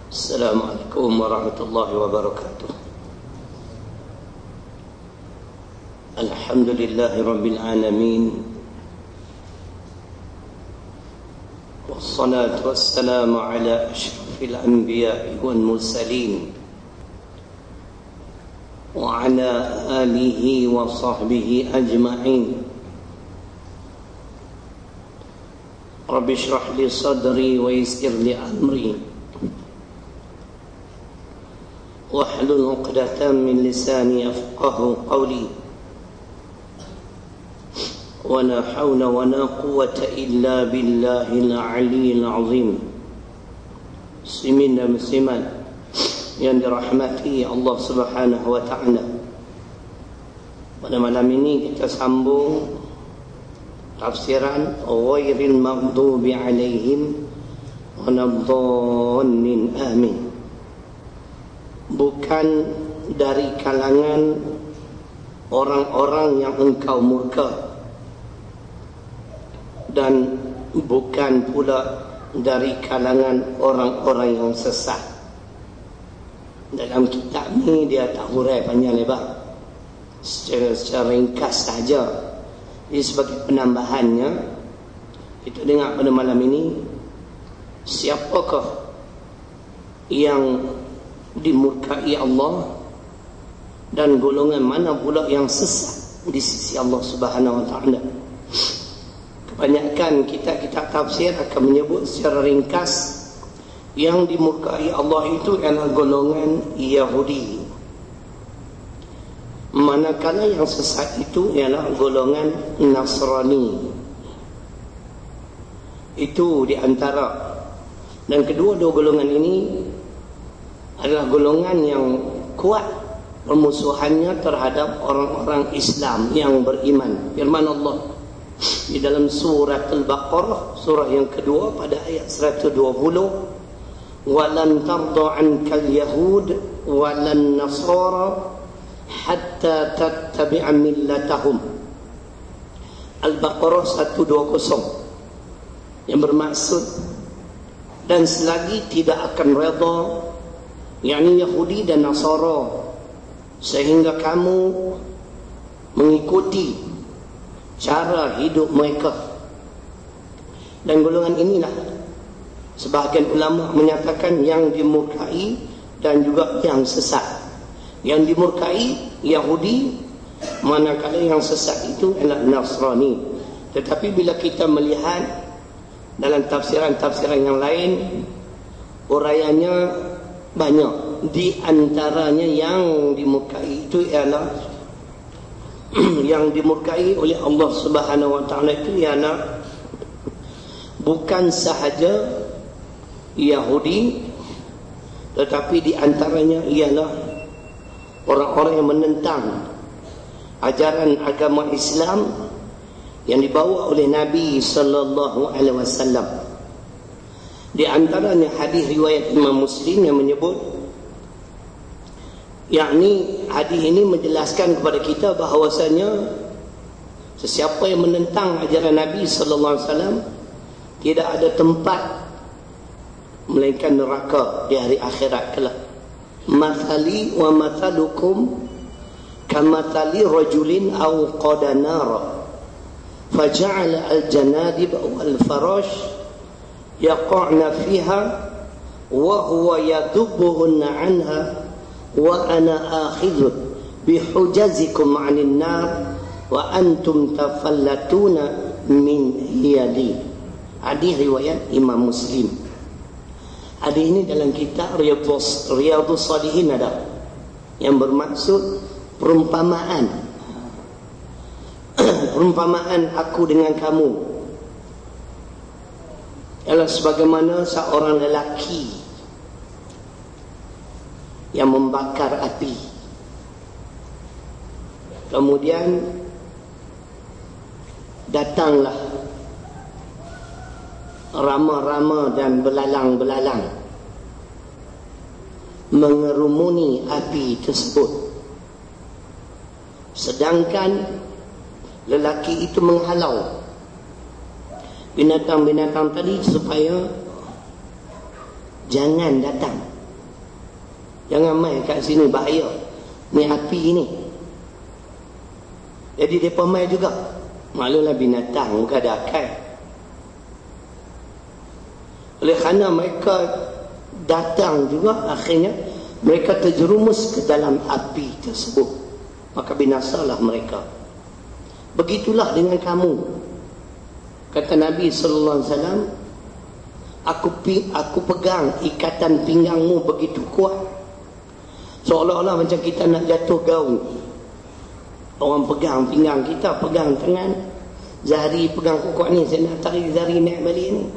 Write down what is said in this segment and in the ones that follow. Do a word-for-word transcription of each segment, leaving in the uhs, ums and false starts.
Assalamualaikum warahmatullahi wabarakatuh. Alhamdulillahi rabbil alamin. Wassalatu wassalamu ala asyrafil anbiya'i wal mursalin wa ala alihi wa sahbihi ajma'in. Rabbi shrah li sadri wa yassir li amri wahlul 'uqdatam min lisani yafqahu qawli. Wa la hawla wa la quwwata illa billahil 'aliyyil 'azim. Muslimin dan muslimat yang dirahmati Allah Subhanahu wa ta'ala, pada malam ini kita sambung tafsiran ghairil maghdubi 'alaihim waladdallin, amin. Bukan dari kalangan orang-orang yang engkau murka, dan bukan pula dari kalangan orang-orang yang sesat. Dalam kitab ni dia tak hurai panjang lebar, secara, secara ringkas saja. Jadi sebagai penambahannya, kita dengar pada malam ini, siapakah yang dimurkai Allah dan golongan mana pula yang sesat di sisi Allah Subhanahu wa ta'ala. Kebanyakan kitab-kitab tafsir akan menyebut secara ringkas yang dimurkai Allah itu adalah golongan Yahudi, manakala yang sesat itu ialah golongan Nasrani. Itu di antara, dan kedua-dua golongan ini adalah golongan yang kuat permusuhannya terhadap orang-orang Islam yang beriman. Firman Allah di dalam surah Al-Baqarah, surah yang kedua pada ayat seratus dua puluh, walan tarda ankal yahud walan nasara hatta tattabi'a millatahum. Al-Baqarah seratus dua puluh, yang bermaksud, dan selagi tidak akan redha, yakni Yahudi dan Nasara, sehingga kamu mengikuti cara hidup mereka. Dan golongan inilah sebahagian ulama menyatakan yang dimurkai dan juga yang sesat. Yang dimurkai Yahudi, manakala yang sesat itu adalah Nasrani. Tetapi bila kita melihat dalam tafsiran-tafsiran yang lain, uraiannya banyak. Di antaranya yang dimurkai itu ialah yang dimurkai oleh Allah Subhanahu wa ta'ala itu ialah bukan sahaja Yahudi, tetapi di antaranya ialah orang-orang yang menentang ajaran agama Islam yang dibawa oleh Nabi sallallahu alaihi wasallam. Di antaranya hadis riwayat Imam Muslim yang menyebut, yakni hadis ini menjelaskan kepada kita bahawasanya sesiapa yang menentang ajaran Nabi sallallahu alaihi wasallam tidak ada tempat melainkan neraka di hari akhirat kelak. Mathali wa mathalukum kamathali rajulin aw qada nara faja'ala al-janadib wal farash yaqa'na fiha wa huwa yadubbuhunna anha wa ana akhidhu bihujazikum 'anil nar wa antum tafallatuna min hiyadi. Hadis riwayat Imam Muslim. Hadis ini dalam kitab Riyadhus Riyadhus Shalihin ada, yang bermaksud perumpamaan perumpamaan aku dengan kamu ialah sebagaimana seorang lelaki yang membakar api, kemudian datanglah rama-rama dan belalang-belalang mengerumuni api tersebut, sedangkan lelaki itu menghalau binatang-binatang tadi supaya jangan datang. Jangan main kat sini, bahaya. Ni api ni. Jadi mereka main juga. Maklumlah binatang, bukan ada akal. Oleh kerana mereka datang juga, akhirnya mereka terjerumus ke dalam api tersebut. Maka binasalah mereka. Begitulah dengan kamu. Kata Nabi sallallahu alaihi wasallam, aku aku pegang ikatan pinggangmu begitu kuat, seolah-olah macam kita nak jatuh gaung. Orang pegang pinggang kita, pegang tangan, Zahri pegang kukuh ni, saya nak tarik Zahri naik balik ni.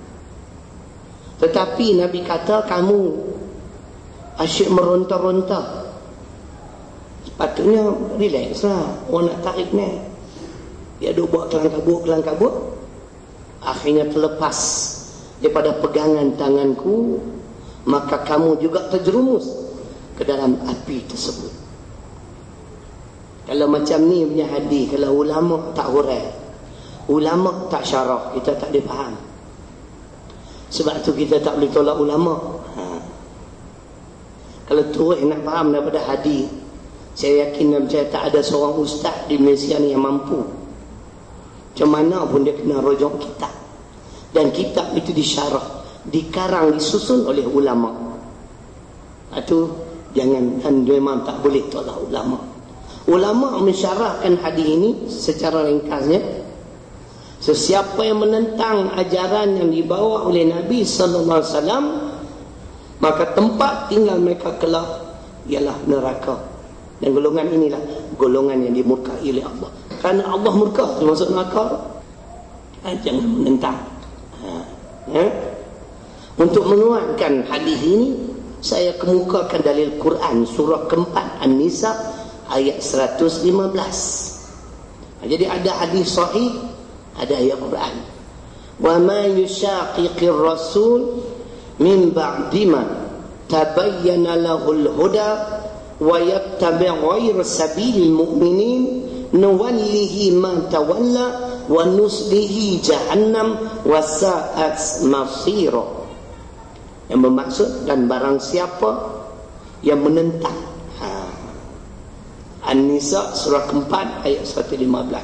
Tetapi Nabi kata kamu asyik meronta-ronta, sepatutnya relax lah. Orang nak tarik naik, dia duk buat kelang-kabut kelang-kabut, akhirnya terlepas daripada pegangan tanganku, maka kamu juga terjerumus ke dalam api tersebut. Kalau macam ni punya hadis, kalau ulama tak hurai, ulama tak syarah, kita tak boleh faham. Sebab tu kita tak boleh tolak ulama. Ha. Kalau terus nak faham daripada hadis, saya yakin dan percaya tak ada seorang ustaz di Malaysia ni yang mampu. Macam mana pun dia kena rujuk kitab. Dan kitab itu disyarah, dikarang, disusun oleh ulama. Itu jangan, dan memang tak boleh tolak ulama. Ulama mensyarahkan hadis ini secara ringkasnya. Sesiapa yang menentang ajaran yang dibawa oleh Nabi sallallahu alaihi wasallam, maka tempat tinggal mereka kelak ialah neraka. Dan golongan inilah golongan yang dimurkai oleh Allah. Kerana Allah murka, termasuk neraka. Ha, jangan menentang. Ha, ya? Untuk menguatkan hadis ini, saya kemukakan dalil Quran surah keempat An-Nisa ayat seratus lima belas. Jadi ada hadis sahih, ada ayat Quran. Wa ma yushaqiqir rasul min ba'di ma tabayyana lahul huda wa yattabi' ghayra sabilil mu'minin nuwallihi ma tawalla wa nuslihi jahannam wa sa'at masira. Yang bermaksud, dan barang siapa yang menentang, ha. An-Nisa surah keempat ayat seratus lima belas,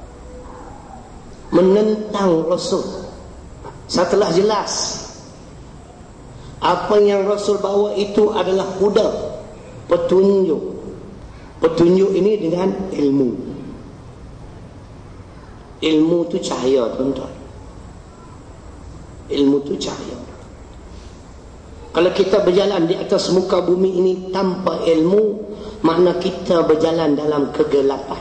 menentang Rasul setelah jelas apa yang Rasul bawa itu adalah huda, petunjuk. Petunjuk ini dengan ilmu. Ilmu itu cahaya, tuan-tuan. Ilmu itu cahaya. Kalau kita berjalan di atas muka bumi ini tanpa ilmu, makna kita berjalan dalam kegelapan.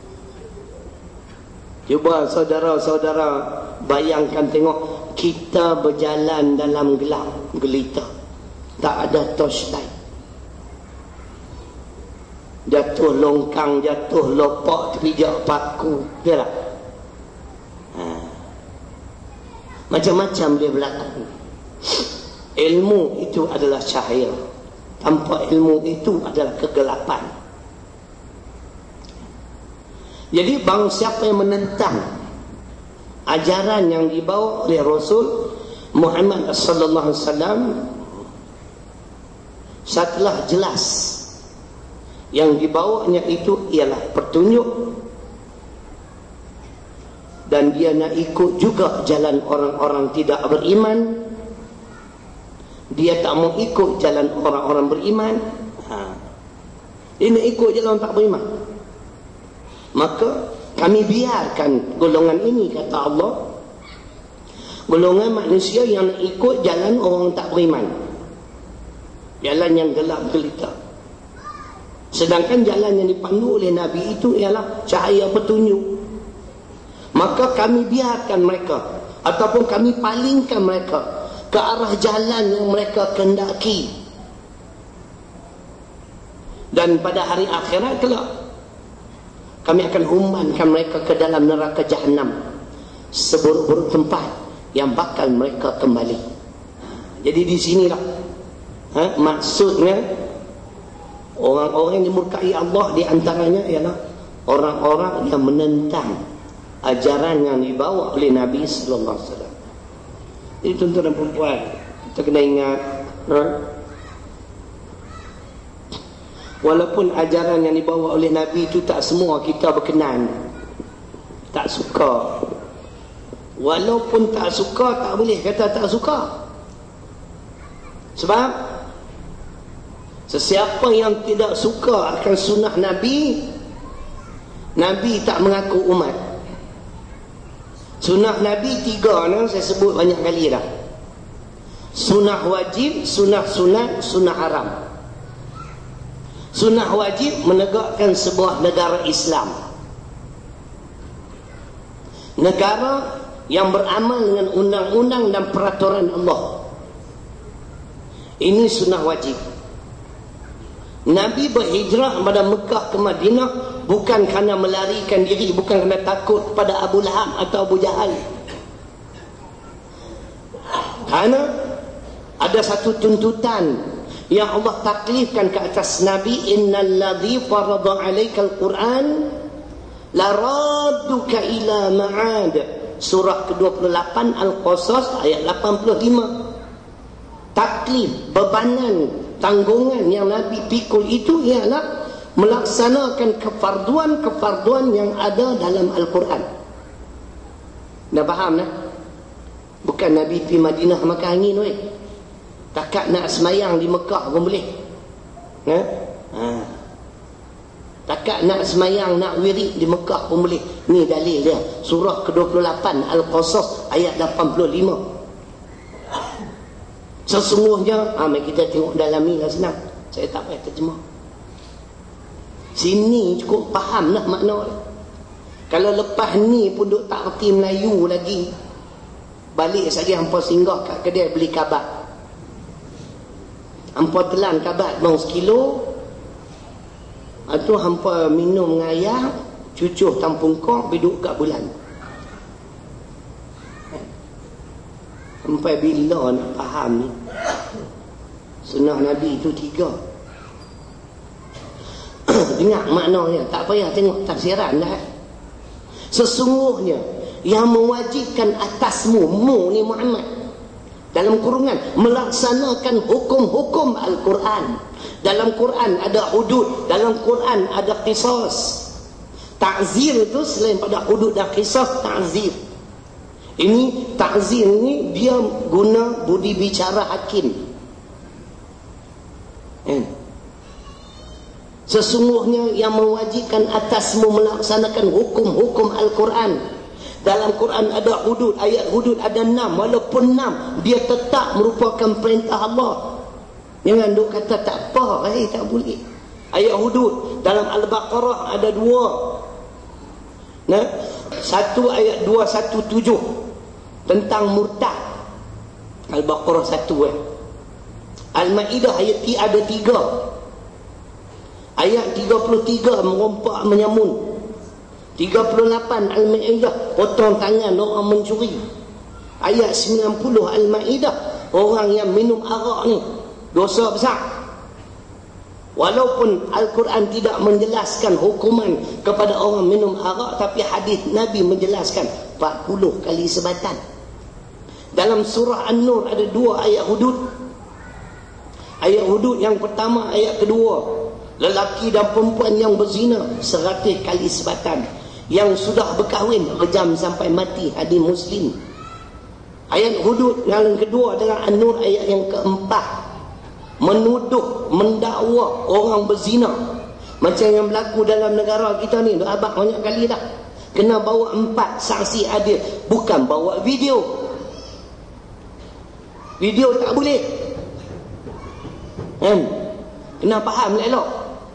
Cuba saudara-saudara bayangkan, tengok kita berjalan dalam gelap gelita, tak ada torchlight, jatuh longkang, jatuh lopak, terpijak paku, ya tak? Ha. Macam-macam dia berlaku. Ilmu itu adalah cahaya, tanpa ilmu itu adalah kegelapan. Jadi bang siapa yang menentang ajaran yang dibawa oleh Rasul Muhammad sallallahu alaihi wasallam setelah jelas yang dibawanya itu ialah petunjuk, dan dia nak ikut juga jalan orang-orang tidak beriman, dia tak mau ikut jalan orang-orang beriman, ha. Dia nak ikut jalan tak beriman, maka kami biarkan golongan ini, kata Allah, golongan manusia yang nak ikut jalan orang tak beriman, jalan yang gelap gelita. Sedangkan jalan yang dipandu oleh Nabi itu ialah cahaya petunjuk. Maka kami biarkan mereka, ataupun kami palingkan mereka ke arah jalan yang mereka kendaki. Dan pada hari akhirat kelak, kami akan umankan mereka ke dalam neraka Jahannam, seburuk-buruk tempat yang bakal mereka kembali. Jadi di sinilah ha, maksudnya orang-orang yang dimurkai Allah, di antaranya ialah orang-orang yang menentang ajaran yang dibawa oleh Nabi sallallahu alaihi wasallam. Jadi tuan-tuan dan puan-puan, kita kena ingat, ha? Walaupun ajaran yang dibawa oleh Nabi itu tak semua kita berkenan, tak suka. Walaupun tak suka, tak boleh kata tak suka. Sebab sesiapa yang tidak suka akan sunnah Nabi, Nabi tak mengaku umat. Sunnah Nabi tiga ni saya sebut banyak kali dah. Sunnah wajib, sunnah sunat, sunnah haram. Sunnah wajib menegakkan sebuah negara Islam, negara yang beramal dengan undang-undang dan peraturan Allah. Ini sunnah wajib. Nabi berhijrah pada Mekah ke Madinah bukan kerana melarikan diri, bukan kerana takut pada Abu Lahab atau Abu Jahal. Kerana ada satu tuntutan yang Allah taklifkan ke atas Nabi, innal ladzi farada 'alaikal Qur'an la radduka ila ma'ad. Surah ke dua puluh lapan Al-Qasas ayat lapan puluh lima. Taklif, bebanan, tanggungan yang Nabi pikul itu ialah melaksanakan kefarduan-kefarduan yang ada dalam Al-Quran. Dah faham dah? Bukan Nabi pergi Madinah makan angin weh. Takat nak semayang di Mekah pun boleh. Ha? Ha. Takat nak semayang, nak wirid di Mekah pun boleh. Ni dalil dia. Surah ke dua puluh lapan Al-Qasas ayat lapan puluh lima. Sesungguhnya, ha, mari kita tengok dalam ni lah, senang. Saya tak payah terjemah. Sini cukup faham lah makna dia. Kalau lepas ni pun duk tak erti Melayu lagi, balik saja hampa singgah kat kedai beli kabat. Hampa telan kabat bang sekilo, atau hampa minum ngayah, cucuh tampung kok, biduk kat bulan. Sampai bila nak faham ni? Sunnah Nabi itu tiga. Dengar maknanya, tak payah tengok tafsiran dah. Sesungguhnya yang mewajibkan atasmu, mu ni Muhammad, dalam kurungan, melaksanakan hukum-hukum Al-Quran. Dalam Quran ada hudud, dalam Quran ada qisas. Ta'zir itu selain pada hudud dan qisas, ta'zir. Ini ta'zir ni dia guna budi bicara hakim. Eh. Sesungguhnya yang mewajibkan atasmu melaksanakan hukum-hukum Al-Quran. Dalam Quran ada hudud, ayat hudud ada enam. Walaupun enam, dia tetap merupakan perintah Allah. Jangan duk kata tak apa, eh, tak boleh. Ayat hudud dalam Al-Baqarah ada dua. Nah, satu ayat dua satu tujuh tentang murtad. Al-Baqarah satu eh. Al-Ma'idah ayat tiga ada tiga. Ayat tiga puluh tiga merompak menyamun. tiga puluh lapan Al-Ma'idah potong tangan orang mencuri. Ayat sembilan puluh Al-Ma'idah orang yang minum arak ni dosa besar. Walaupun Al-Quran tidak menjelaskan hukuman kepada orang minum arak, tapi hadis Nabi menjelaskan empat puluh kali sebatan. Dalam surah An-Nur ada dua ayat hudud. Ayat hudud yang pertama, ayat kedua, lelaki dan perempuan yang berzina seratus kali sebatan. Yang sudah berkahwin rejam sampai mati, hadis Muslim. Ayat hudud yang kedua dalam An-Nur ayat yang keempat, menuduh, mendakwa orang berzina. Macam yang berlaku dalam negara kita ni, dah abang banyak kali dah. Kena bawa empat saksi adil, bukan bawa video. Video tak boleh. Kan? Kena faham elok.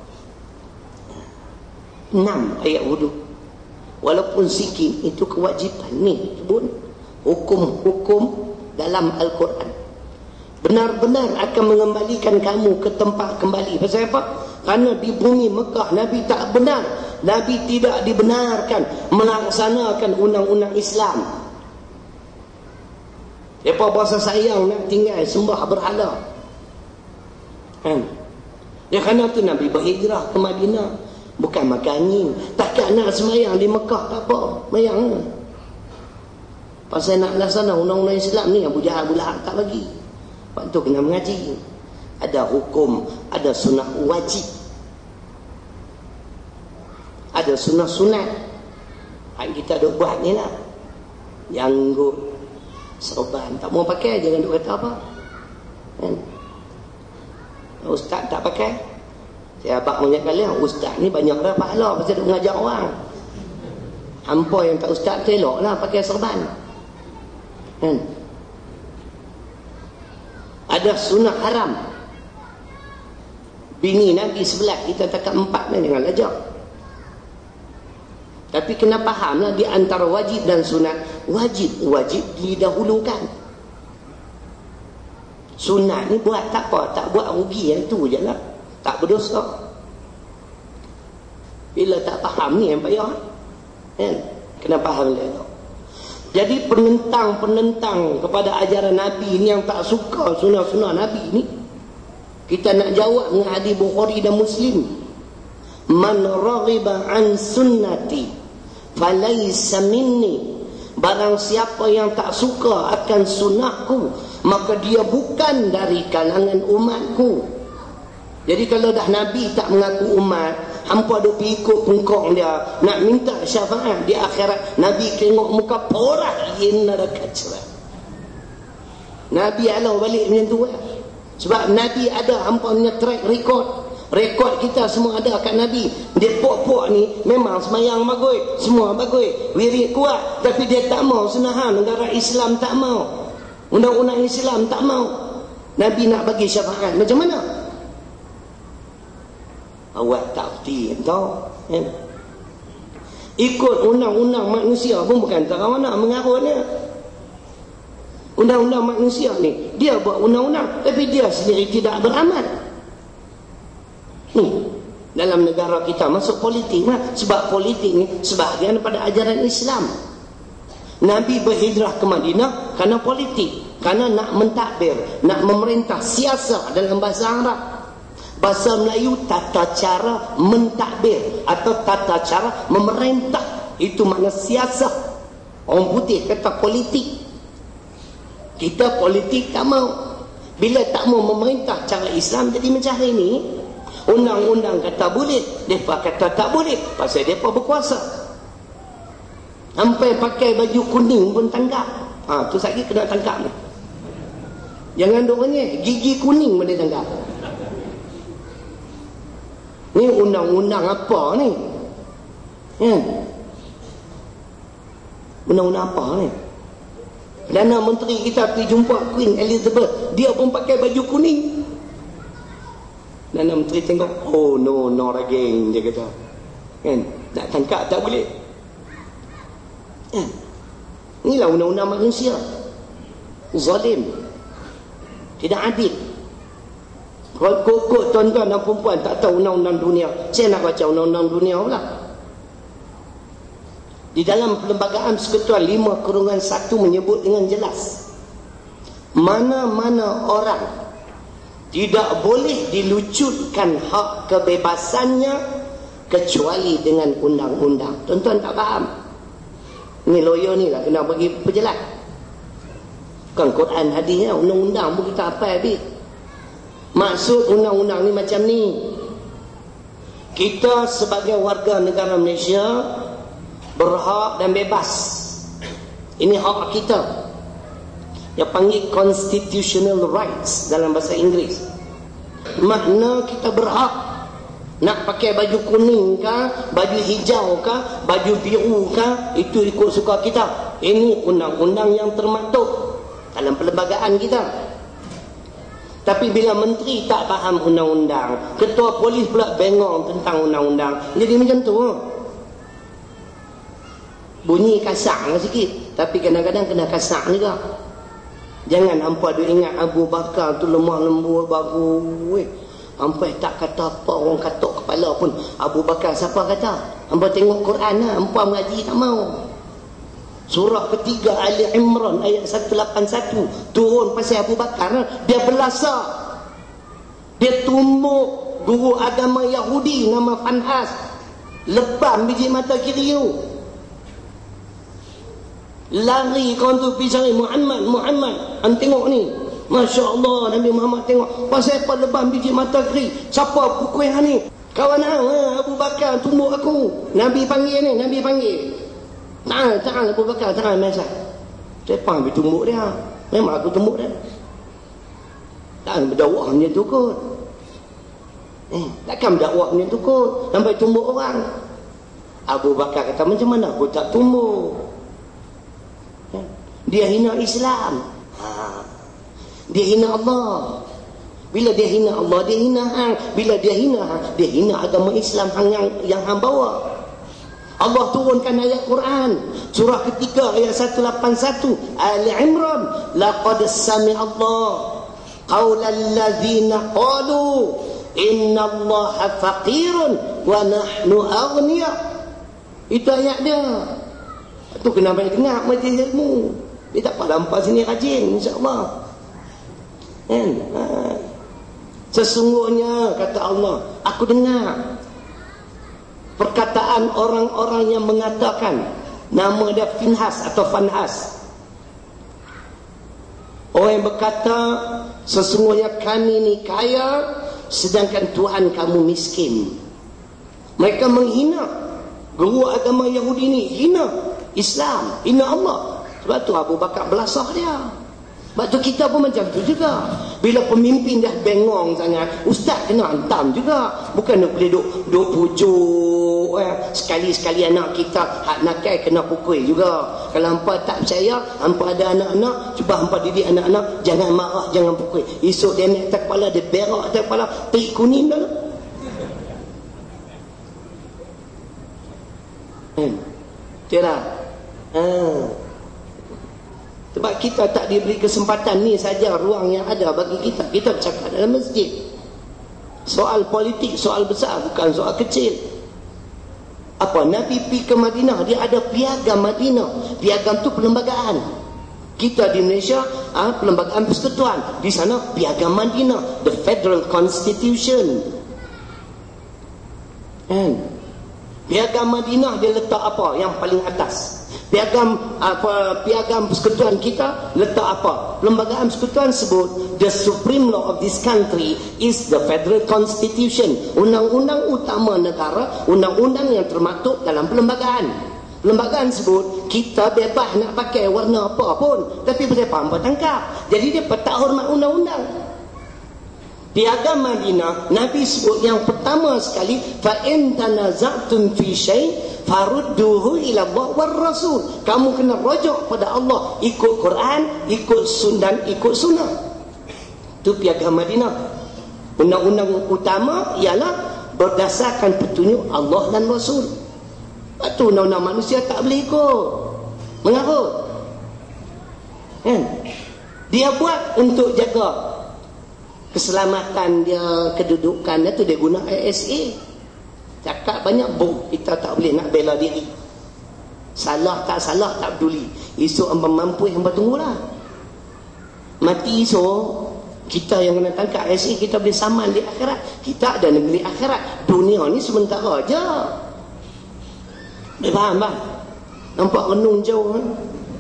Enam ayat hudud. Walaupun sikit, itu kewajipan. Ni sebut hukum-hukum dalam Al-Quran. Benar-benar akan mengembalikan kamu ke tempat kembali. Pasal apa? Kerana di bumi Mekah Nabi tak benar. Nabi tidak dibenarkan melaksanakan undang-undang Islam. Mereka berasa sayang nak tinggal sembah berhala. Kan? Ya, kerana tu Nabi berhijrah ke Madinah. Bukan makan angin. Takkan nak semayang di Mekah, tak apa. Mayang. Pasal nak laksana undang-undang Islam ni, Abu Jahal, Abu Lahab tak bagi. Waktu kena mengaji. Ada hukum, ada sunnah wajib. Ada sunat-sunat yang kita duk buat ni lah. Janggut, serban, tak mau pakai, jangan duk kata apa kan? Ustaz tak pakai. Saya abang banyak kali, ustaz ni banyak dah pahala pasal duk mengajar orang. Hampa yang tak ustaz tu elok lah pakai serban kan? Ada sunat haram. Bini Nabi sebelah kita takat empat ni dengan lajak. Tapi kena faham lah, di antara wajib dan sunat, wajib wajib didahulukan. Sunat ni buat tak apa, tak buat rugi, yang tu je lah, tak berdosa. Bila tak faham ni yang payah kan? Kena faham dia tu. Jadi penentang-penentang kepada ajaran Nabi ni yang tak suka sunah-sunah Nabi ni, kita nak jawab dengan hadis Bukhari dan Muslim. Man raghiba an sunnati falaysa minni. Barang siapa yang tak suka akan sunnahku, maka dia bukan dari kalangan umatku. Jadi kalau dah Nabi tak mengaku umat, hampa duk pergi ikut pengkong dia, nak minta syafaat di akhirat, Nabi tengok muka porak yin neraka cerah. Nabi Allah balik macam tu lah. Sebab Nabi ada hampa punya track record. Rekod kita semua ada kat Nabi. Dia pok-pok ni memang semayang bagui, semua bagui, wirid kuat, tapi dia tak mau senahan. Negara Islam tak mau, undang-undang Islam tak mau. Nabi nak bagi syafaat macam mana? Awak tak peti tau kan? Ikut undang-undang manusia pun bukan tak kawan nak mengarutnya. Undang-undang manusia ni, dia buat undang-undang tapi dia sendiri tidak beramal. Ni dalam negara kita masuk politik lah. Sebab politik ni sebahagian daripada ajaran Islam. Nabi berhijrah ke Madinah kerana politik, kerana nak mentadbir, nak memerintah, siasat dalam bahasa Arab. Bahasa Melayu tata cara mentadbir atau tata cara memerintah, itu makna siasat. Orang putih kata politik. Kita politik tak mau. Bila tak mau memerintah cara Islam, jadi macam hari ni undang-undang kata boleh, mereka kata tak boleh, pasal mereka berkuasa. Sampai pakai baju kuning pun tangkap. Ha, tu lagi kena tangkap ni. Jangan duk renyek, gigi kuning pun dia tangkap. Ni undang-undang apa ni? Ya. Undang-undang apa ni? Perdana Menteri kita pergi jumpa Queen Elizabeth, dia pun pakai baju kuning. Perdana Menteri tengok, oh no, no again, dia kata. Kan? Nak tangkap tak boleh. Kan? Inilah undang-undang manusia. Zalim. Tidak adil. Kok tuan-tuan dan perempuan tak tahu undang-undang dunia, saya nak baca undang-undang dunia pula. Di dalam Perlembagaan Persekutuan lima kurungan satu menyebut dengan jelas, mana-mana orang tidak boleh dilucutkan hak kebebasannya kecuali dengan undang-undang. Tuan-tuan tak faham? Ni lawyer ni lah kena bagi perjelas. Bukan Quran hadisnya, undang-undang pun kita apa habis. Maksud undang-undang ni macam ni. Kita sebagai warga negara Malaysia berhak dan bebas. Ini hak kita. Yang panggil constitutional rights dalam bahasa Inggeris. Makna kita berhak nak pakai baju kuning kah, baju hijau kah, baju biru kah, itu ikut suka kita. Ini undang-undang yang termaktub dalam perlembagaan kita. Tapi bila menteri tak faham undang-undang, ketua polis pula bengong tentang undang-undang, jadi macam tu. Bunyi kasar lah sikit, tapi kadang-kadang kena kasar juga. Jangan hampa dia ingat Abu Bakar tu lemah lembut bagus. Hampa tak kata apa, orang katuk kepala pun Abu Bakar siapa kata? Hampa tengok Quran lah, hampa mengaji tak mau. Surah ketiga Ali Imran ayat seratus lapan puluh satu turun pasal Abu Bakar. Dia berlasar, dia tumbuk guru agama Yahudi nama Fanhas, lebam biji mata kiri tu. Lari kawan tu pergi cari Muhammad, Muhammad han tengok ni, Masya Allah, Nabi Muhammad tengok pasal apa lebam biji mata kiri, siapa pukul yang ni? Kawan ah, Abu Bakar tumbuk aku. Nabi panggil ni, Nabi panggil. Ta'al, ta'al Abu Bakar, ta'al masa. Siapa ambil tumbuk dia? Memang aku tumbuk dia. Takkan berdakwah macam tu kot. Eh, takkan berdakwah macam tu kot sampai tumbuk orang. Abu Bakar kata, macam mana aku tak tumbuk? Eh, dia hina Islam. Ha. Dia hina Allah. Bila dia hina Allah, dia hina hang. Bila dia hina hang, dia hina agama Islam hang yang, yang hang bawa. Allah turunkan ayat Quran surah ketiga ayat seratus lapan puluh satu Ali Imran, laqad sami'a Allah qaulal ladzina qalu innallaha faqirun wa nahnu aghniya. Itu ayat dia. Tu kena banyak dengar majlis ilmu. Dia tak apa lampas sini rajin, insya-Allah. Kan? Ha. Sesungguhnya kata Allah, aku dengar perkataan orang-orang yang mengatakan, nama dia Finhas atau Fanhas, orang yang berkata sesungguhnya kami ni kaya sedangkan Tuhan kamu miskin. Mereka menghina guru agama Yahudi ni, hina Islam, hina Allah. Sebab tu Abu Bakar belasah dia. Sebab tu kita pun macam tu juga. Bila pemimpin dah bengong sangat, ustaz kena hantam juga. Bukan nak boleh duk, duk pujuk eh. Sekali-sekali anak kita hak nakal kena pukul juga. Kalau hampa tak percaya, hampa ada anak-anak, cuba hampa didik anak-anak, jangan marah, jangan pukul. Esok dia naik atas kepala, dia berak atas kepala, perik kuning dah. Hmm. Tidak. Ah. Sebab kita tak diberi kesempatan ni saja ruang yang ada bagi kita. Kita bercakap dalam masjid. Soal politik, soal besar, bukan soal kecil. Apa? Nabi pergi ke Madinah, dia ada piagam Madinah. Piagam tu perlembagaan. Kita di Malaysia, ah, perlembagaan persekutuan. Di sana piagam Madinah, the Federal Constitution. Kan? Piagam Madinah dia letak apa? Yang paling atas. Piagam apa, piagam persekutuan kita letak apa? Perlembagaan persekutuan sebut the supreme law of this country is the Federal Constitution. Undang-undang utama negara, undang-undang yang termaktub dalam perlembagaan. Perlembagaan sebut kita bebas nak pakai warna apa pun, tapi pasal apa tangkap. Jadi dia tak hormat undang-undang. Piagam Madinah, Nabi sebut yang pertama sekali, fa in tanaza'tum fi syai' farudduhu ila Allah war Rasul. Kamu kena rujuk pada Allah, ikut Quran, ikut sundan, ikut sunnah. Itu piagam Madinah. Undang-undang utama ialah berdasarkan petunjuk Allah dan Rasul. Lepas tu undang-undang manusia tak boleh ikut, mengarut. Kan? Dia buat untuk jaga keselamatan dia, kedudukan dia tu, dia guna I S A. Cakap banyak buk, kita tak boleh nak bela diri. Salah tak salah tak peduli. Esok hamba mampu, hamba tunggulah. Mati esok, kita yang kena tangkap I S A, kita boleh saman di akhirat. Kita ada negeri akhirat. Dunia ni sementara aja. Dia faham bang? Nampak renung jauh kan?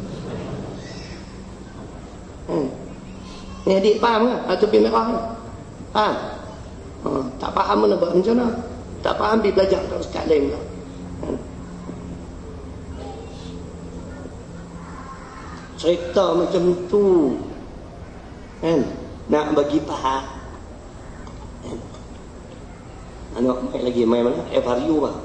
Hmm. Ni adik faham kan? Atau topi merah kan? Faham? Ha, tak faham mana buat macam mana? Tak faham, pergi belajar kat ustaz lain lah. Hmm. Cerita macam tu kan? Nak bagi faham. Hmm. Anak main lagi, main mana? F R U lah.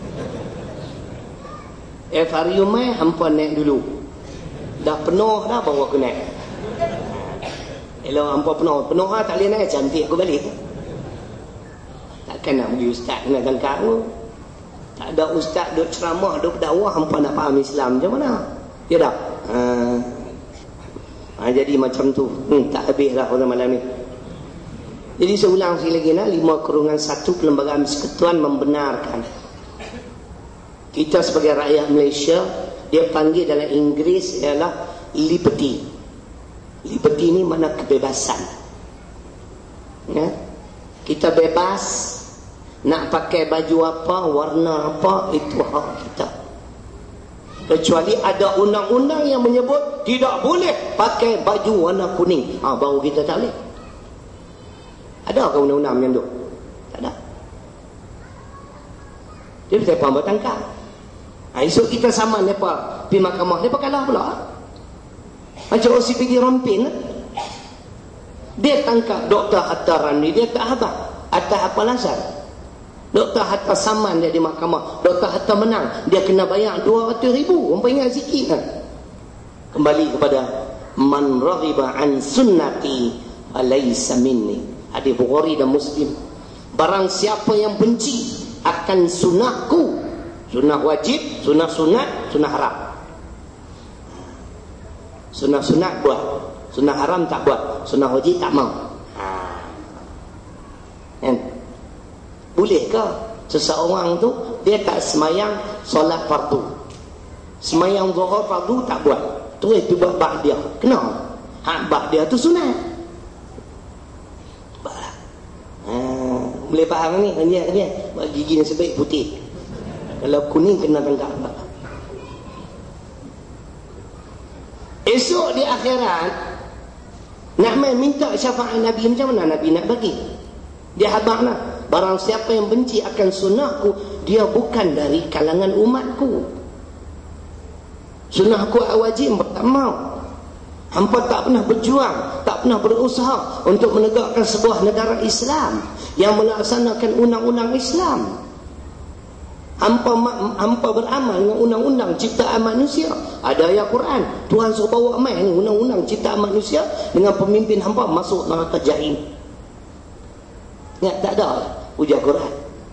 F R U main, hampa naik dulu. Dah penuh dah, baru aku naik. Kalau hampa penuh, penuh lah tak boleh naik, cantik aku balik. Takkan nak pergi ustaz kena tangkap aku. Tak ada ustaz duk ceramah, duk berdakwah, hampa nak faham Islam macam mana? Ya tak? Ha. Ha, jadi macam tu. Hmm, tak habis lah pada malam ni. Jadi saya ulang sekali lagi nah, lima kurungan satu Perlembagaan Persekutuan membenarkan kita sebagai rakyat Malaysia, dia panggil dalam Inggeris ialah liberty. Liberty ni mana kebebasan. Ya? Kita bebas nak pakai baju apa, warna apa, itu hak kita. Kecuali ada undang-undang yang menyebut tidak boleh pakai baju warna kuning. Ah, ha, baru kita tak boleh. Ada ke undang-undang macam tu? Tak ada. Dia mereka bertangkap. Ha, esok kita sama mereka pergi mahkamah, mereka kalah pula. Macam O C P D Rompin, dia tangkap Doktor Hatta Ramli, dia tak habaq atas apa alasan. Doktor Hatta saman dia di mahkamah, Doktor Hatta menang, dia kena bayar dua ratus ribu. Orang ingat sikit kan? Kembali kepada man raghiba an sunnati alaysa minni. Hadis Bukhari dan Muslim. Barang siapa yang benci akan sunnahku, sunnah wajib, sunnah sunat, sunnah haram. Sunnah sunat buat, sunnah haram tak buat, sunnah wajib tak mau. Kan? Bolehkah seseorang tu dia tak semayang solat fardu, semayang zuhur fardu tak buat, terus tu buat ba'diyah? Kenapa? Hak ba'diyah tu sunat. Ha, boleh faham ni? Dia dia buat gigi yang sebaik putih, kalau kuning kena tangkap. Esok di akhirat nak main minta syafaat Nabi, macam mana Nabi nak bagi? Dia habaq lah, barang siapa yang benci akan sunnahku, dia bukan dari kalangan umatku. Sunnahku wajib tak mau. Hampa tak pernah berjuang, tak pernah berusaha untuk menegakkan sebuah negara Islam yang melaksanakan undang-undang Islam. Hampa, hampa beramal dengan undang-undang ciptaan manusia. Ada ayat Quran, Tuhan suruh bawa main ni undang-undang ciptaan manusia dengan pemimpin hampa masuk neraka jahim. Ingat tak ada ujar Quran.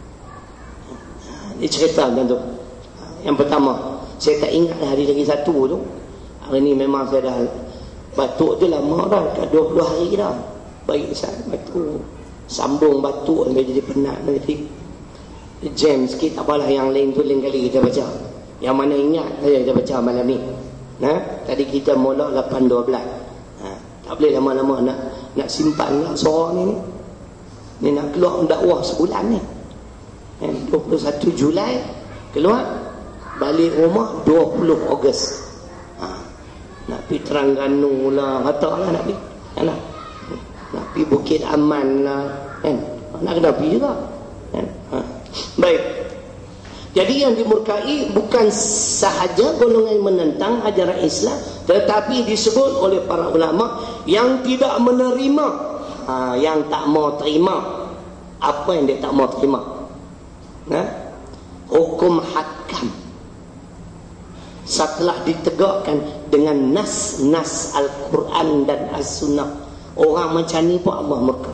Dia cerita macam tu. Yang pertama, saya tak ingat hari lagi satu tu. Hari ni memang saya dah batuk tu lama dah, dah dua puluh hari dah. Baik saya batuk, sambung batuk sampai jadi penat nanti. Jam sikit, tak apalah, yang lain tu lain kali kita baca. Yang mana ingat saja kita baca malam ni. Nah, tadi kita mula lapan dua belas. Ha, tak boleh lama-lama nak nak simpan lah suara ni ni. Ni nak keluar dakwah sebulan ni. Eh, dua puluh satu Julai keluar, balik rumah dua puluh Ogos. Ha, nak pergi Terengganu lah, kata lah nak pergi. Kan? Nak pergi Bukit Aman lah, kan? Nak kena pergi juga. Kan? Ha. Baik. Jadi yang dimurkai bukan sahaja golongan menentang ajaran Islam, tetapi disebut oleh para ulama yang tidak menerima, ha, yang tak mau terima. Apa yang dia tak mau terima? Nah, hukum hakam setelah ditegakkan dengan nas-nas Al-Quran dan As-Sunnah. Orang macam ni pun Allah murka.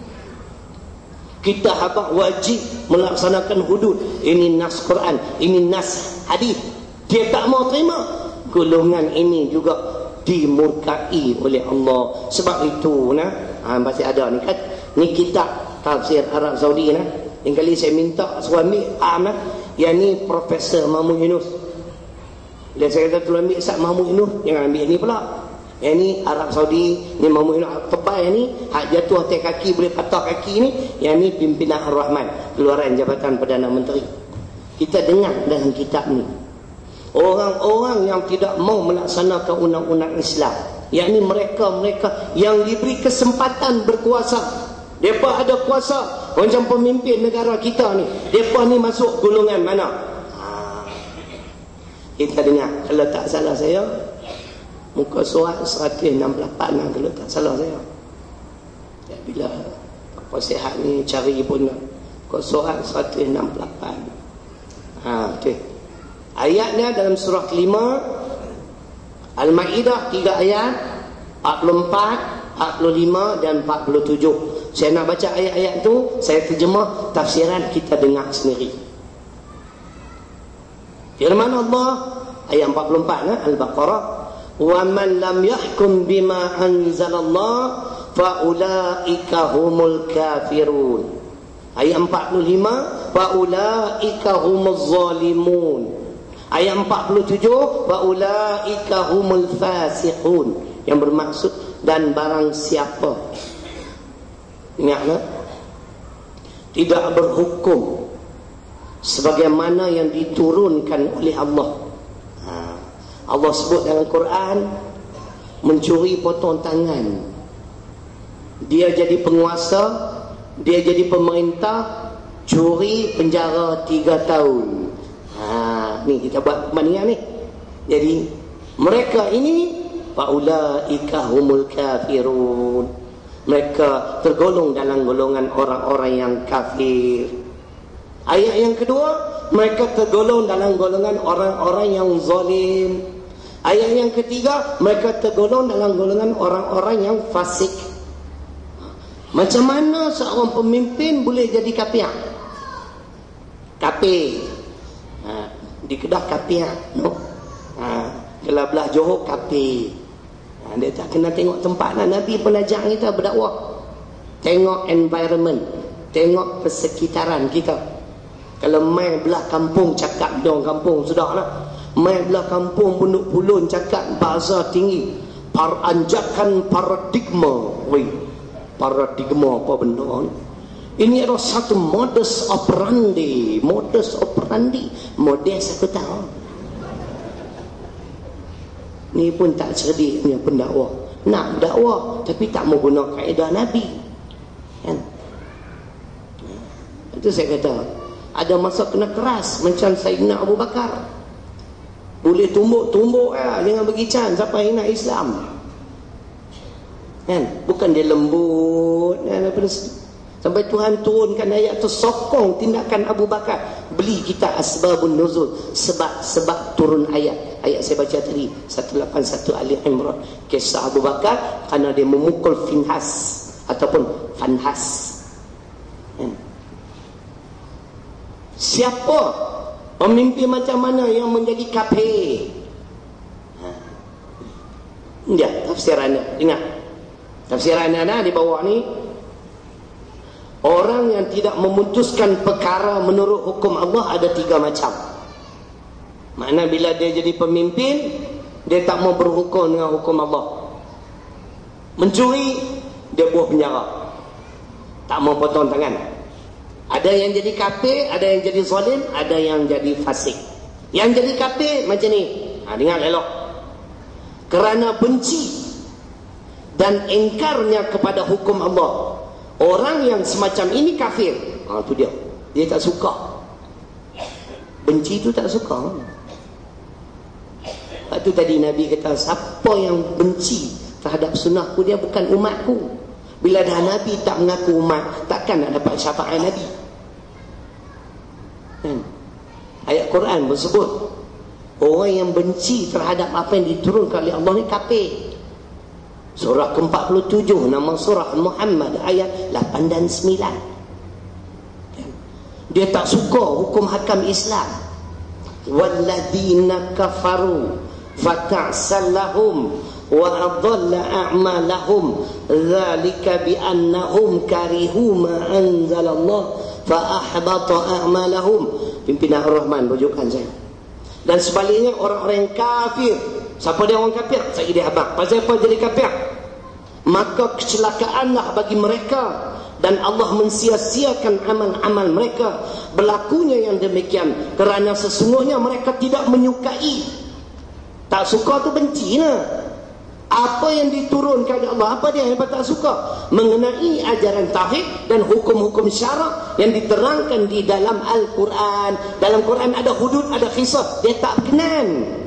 Kita habaq wajib melaksanakan hudud. Ini nas Quran, ini nas hadis. Dia tak mau terima. Golongan ini juga dimurkai oleh Allah. Sebab itu nah, ha, masih ada ni kan, ni kitab tafsir Arab Saudi nah. Yang kali saya minta suruh ambil am nah, yang ni Profesor Mahmud Yunus. Dan saya kata tolong ambil Ustaz Mahmud Yunus, jangan ambil ni pula. Yang ni Arab Saudi, ni Mahmud Yunus tebal ni, hak jatuh atas kaki boleh patah kaki ni. Yang ni pimpinan Ar-Rahman, keluaran Jabatan Perdana Menteri. Kita dengar dalam kitab ni, orang-orang yang tidak mau melaksanakan undang-undang Islam, yakni mereka-mereka yang diberi kesempatan berkuasa. Mereka ada kuasa macam pemimpin negara kita ni. Mereka ni masuk golongan mana? Ha. Kita dengar, kalau tak salah saya muka surat seratus enam puluh lapan lah, kalau tak salah saya. Ya, bila apa sihat ni cari pun muka surat seratus enam puluh lapan. Ha, okay. Ayatnya dalam surah kelima Al-Ma'idah, tiga ayat, empat puluh empat, empat puluh lima dan empat puluh tujuh. Saya nak baca ayat-ayat tu, saya terjemah, tafsiran kita dengar sendiri. Firman Allah ayat empat puluh empat nah, Al-Baqarah, wa man lam yahkum bima anzalallah fa ulaika humul kafirun. Ayat empat puluh lima, fa ulaika humuz zalimun. Ayat empat puluh tujuh, fa ulaika humul fasiqun, yang bermaksud dan barang siapa, ingatlah, tidak berhukum sebagaimana yang diturunkan oleh Allah. Ha. Allah sebut dalam Quran, mencuri potong tangan. Dia jadi penguasa, dia jadi pemerintah, curi penjara tiga tahun. Ha, ni kita buat perbandingan ni. Jadi mereka ini faulaika humul kafirun, mereka tergolong dalam golongan orang-orang yang kafir. Ayat yang kedua, mereka tergolong dalam golongan orang-orang yang zalim. Ayat yang ketiga, mereka tergolong dalam golongan orang-orang yang fasik. Macam mana seorang pemimpin boleh jadi kafir? Kafir. Ha, di Kedah kafir, no? Ha, kalau belah Johor kafir. Ha, dia tak kena tengok tempat lah. Nabi pun ajak kita berdakwah. Tengok environment, tengok persekitaran kita. Kalau main belah kampung cakap dong kampung sudah lah. Main belah kampung Pondok Pulun cakap bahasa tinggi. Par anjakan paradigma. Woi, paradigma apa benda ni? Ini adalah satu modus operandi, modus operandi, modus aku tahu. Ni pun tak cerdik punya pendakwah. Nak berdakwah tapi tak mau guna kaedah Nabi. Kan? Itu saya kata, ada masa kena keras macam Sayyidina Abu Bakar. Boleh tumbuk-tumbuk lah, jangan bergican siapa yang nak Islam. Kan? Bukan dia lembut kan? Sampai Tuhan turunkan ayat tu, sokong tindakan Abu Bakar. Beli kita asbabun nuzul, sebab-sebab turun ayat. Ayat saya baca tadi seratus lapan puluh satu Ali Imran, kisah Abu Bakar kerana dia memukul Finhas ataupun Fanhas. Hmm. Siapa pemimpin macam mana yang menjadi kafir? Ya, tafsirannya ingat. Tafsirannya ada di bawah ni. Orang yang tidak memutuskan perkara menurut hukum Allah ada tiga macam. Makna bila dia jadi pemimpin, dia tak mau berhukum dengan hukum Allah. Mencuri, dia buah penjara, tak mau potong tangan. Ada yang jadi kafir, ada yang jadi zalim, ada yang jadi fasik. Yang jadi kafir macam ni, ha, dengar elok. Kerana benci dan engkarnya kepada hukum Allah. Orang yang semacam ini kafir. Ha, tu dia. Dia tak suka. Benci tu tak suka. Lepas tu tadi Nabi kata, siapa yang benci terhadap sunnahku, dia bukan umatku. Bila dah Nabi tak mengaku umat, takkan nak dapat syafaat Nabi. Hmm. Ayat Quran bersebut, orang yang benci terhadap apa yang diturunkan oleh Allah ni kafir. Surah ke empat puluh tujuh, nama surah Muhammad, ayat lapan dan sembilan. Dia tak suka hukum hakam Islam. Walladzina kafaru fata'sallahum wa adalla a'malahum dzalika biannahum karihu ma anzalallah fa ahbata a'malahum. Pimpinan Ar-Rahman rujukan saya. Dan sebaliknya orang-orang yang kafir. Siapa dia orang kafir? Saya dia abang. Pasal apa jadi kafir? Maka kecelakaanlah bagi mereka, dan Allah mensia-siakan amal-amal mereka. Berlakunya yang demikian kerana sesungguhnya mereka tidak menyukai. Tak suka tu benci lah. Apa yang diturunkan oleh Allah, apa dia yang tak suka? Mengenai ajaran tauhid dan hukum-hukum syarak yang diterangkan di dalam Al-Quran. Dalam Quran ada hudud, ada qisas, dia tak berkenan.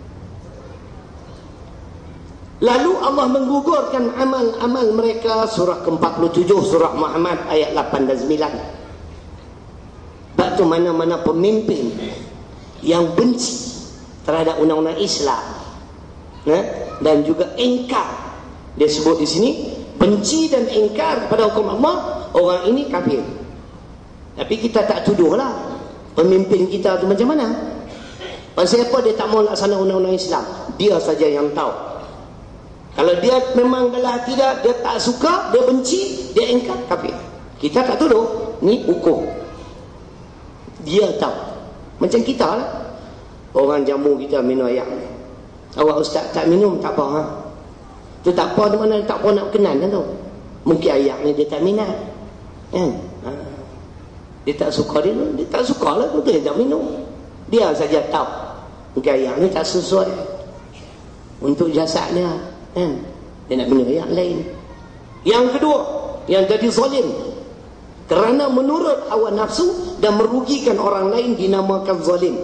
Lalu Allah menggugurkan amal-amal mereka. Surah ke empat puluh tujuh surah Muhammad ayat lapan dan sembilan. Sebab tu mana-mana pemimpin yang benci terhadap undang-undang Islam, nah, dan juga engkar, dia sebut di sini benci dan engkar kepada hukum Allah, orang ini kafir. Tapi kita tak tuduhlah pemimpin kita tu macam mana. Pasal apa dia tak mau laksana undang-undang Islam? Dia saja yang tahu. Kalau dia memang dalam hati dia, dia tak suka, dia benci, dia engkar, kafir. Kita tak tuduh, ni hukum. Dia tahu. Macam kita lah. Orang jamu kita minum air. Awak ustaz tak minum, tak apa. Ha? Tu tak apa, di mana tak apa nak kenal kan tu. Mungkin air ni dia tak minat. Kan? Ha. Dia tak suka, dia, dia tak suka lah, tu dia tak minum. Dia saja tahu. Mungkin air ni tak sesuai untuk jasad dia. Kan? Dia nak minum yang lain. Yang kedua, yang jadi zalim, kerana menurut hawa nafsu dan merugikan orang lain dinamakan zalim.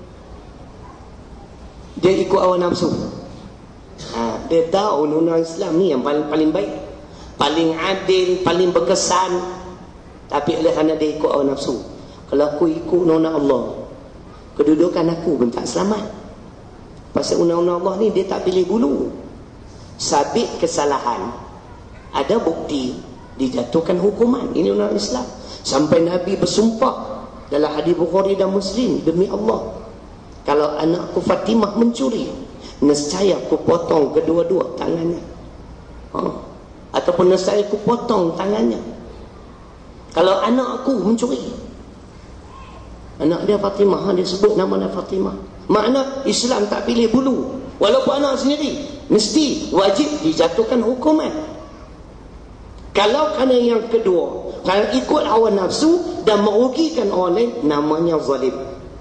Dia ikut hawa nafsu. Ha, dia tahu undang-undang Islam ni yang paling, paling baik, paling adil, paling berkesan, tapi oleh kerana dia ikut hawa nafsu. Kalau aku ikut undang-undang Allah, kedudukan aku pun tak selamat. Pasal undang-undang Allah ni dia tak pilih bulu. Sabit kesalahan, ada bukti, dijatuhkan hukuman. Ini undang-undang Islam. Sampai Nabi bersumpah dalam hadis Bukhari dan Muslim, demi Allah, kalau anakku Fatimah mencuri, nescaya aku potong kedua-dua tangannya. Ha. Ataupun nescaya aku potong tangannya. Kalau anak aku mencuri, anak dia Fatimah, dia sebut nama dia Fatimah. Makna Islam tak pilih bulu. Walaupun anak sendiri, mesti wajib dijatuhkan hukuman. Kalau kerana yang kedua, kalau ikut hawa nafsu dan merugikan orang lain, namanya zalim.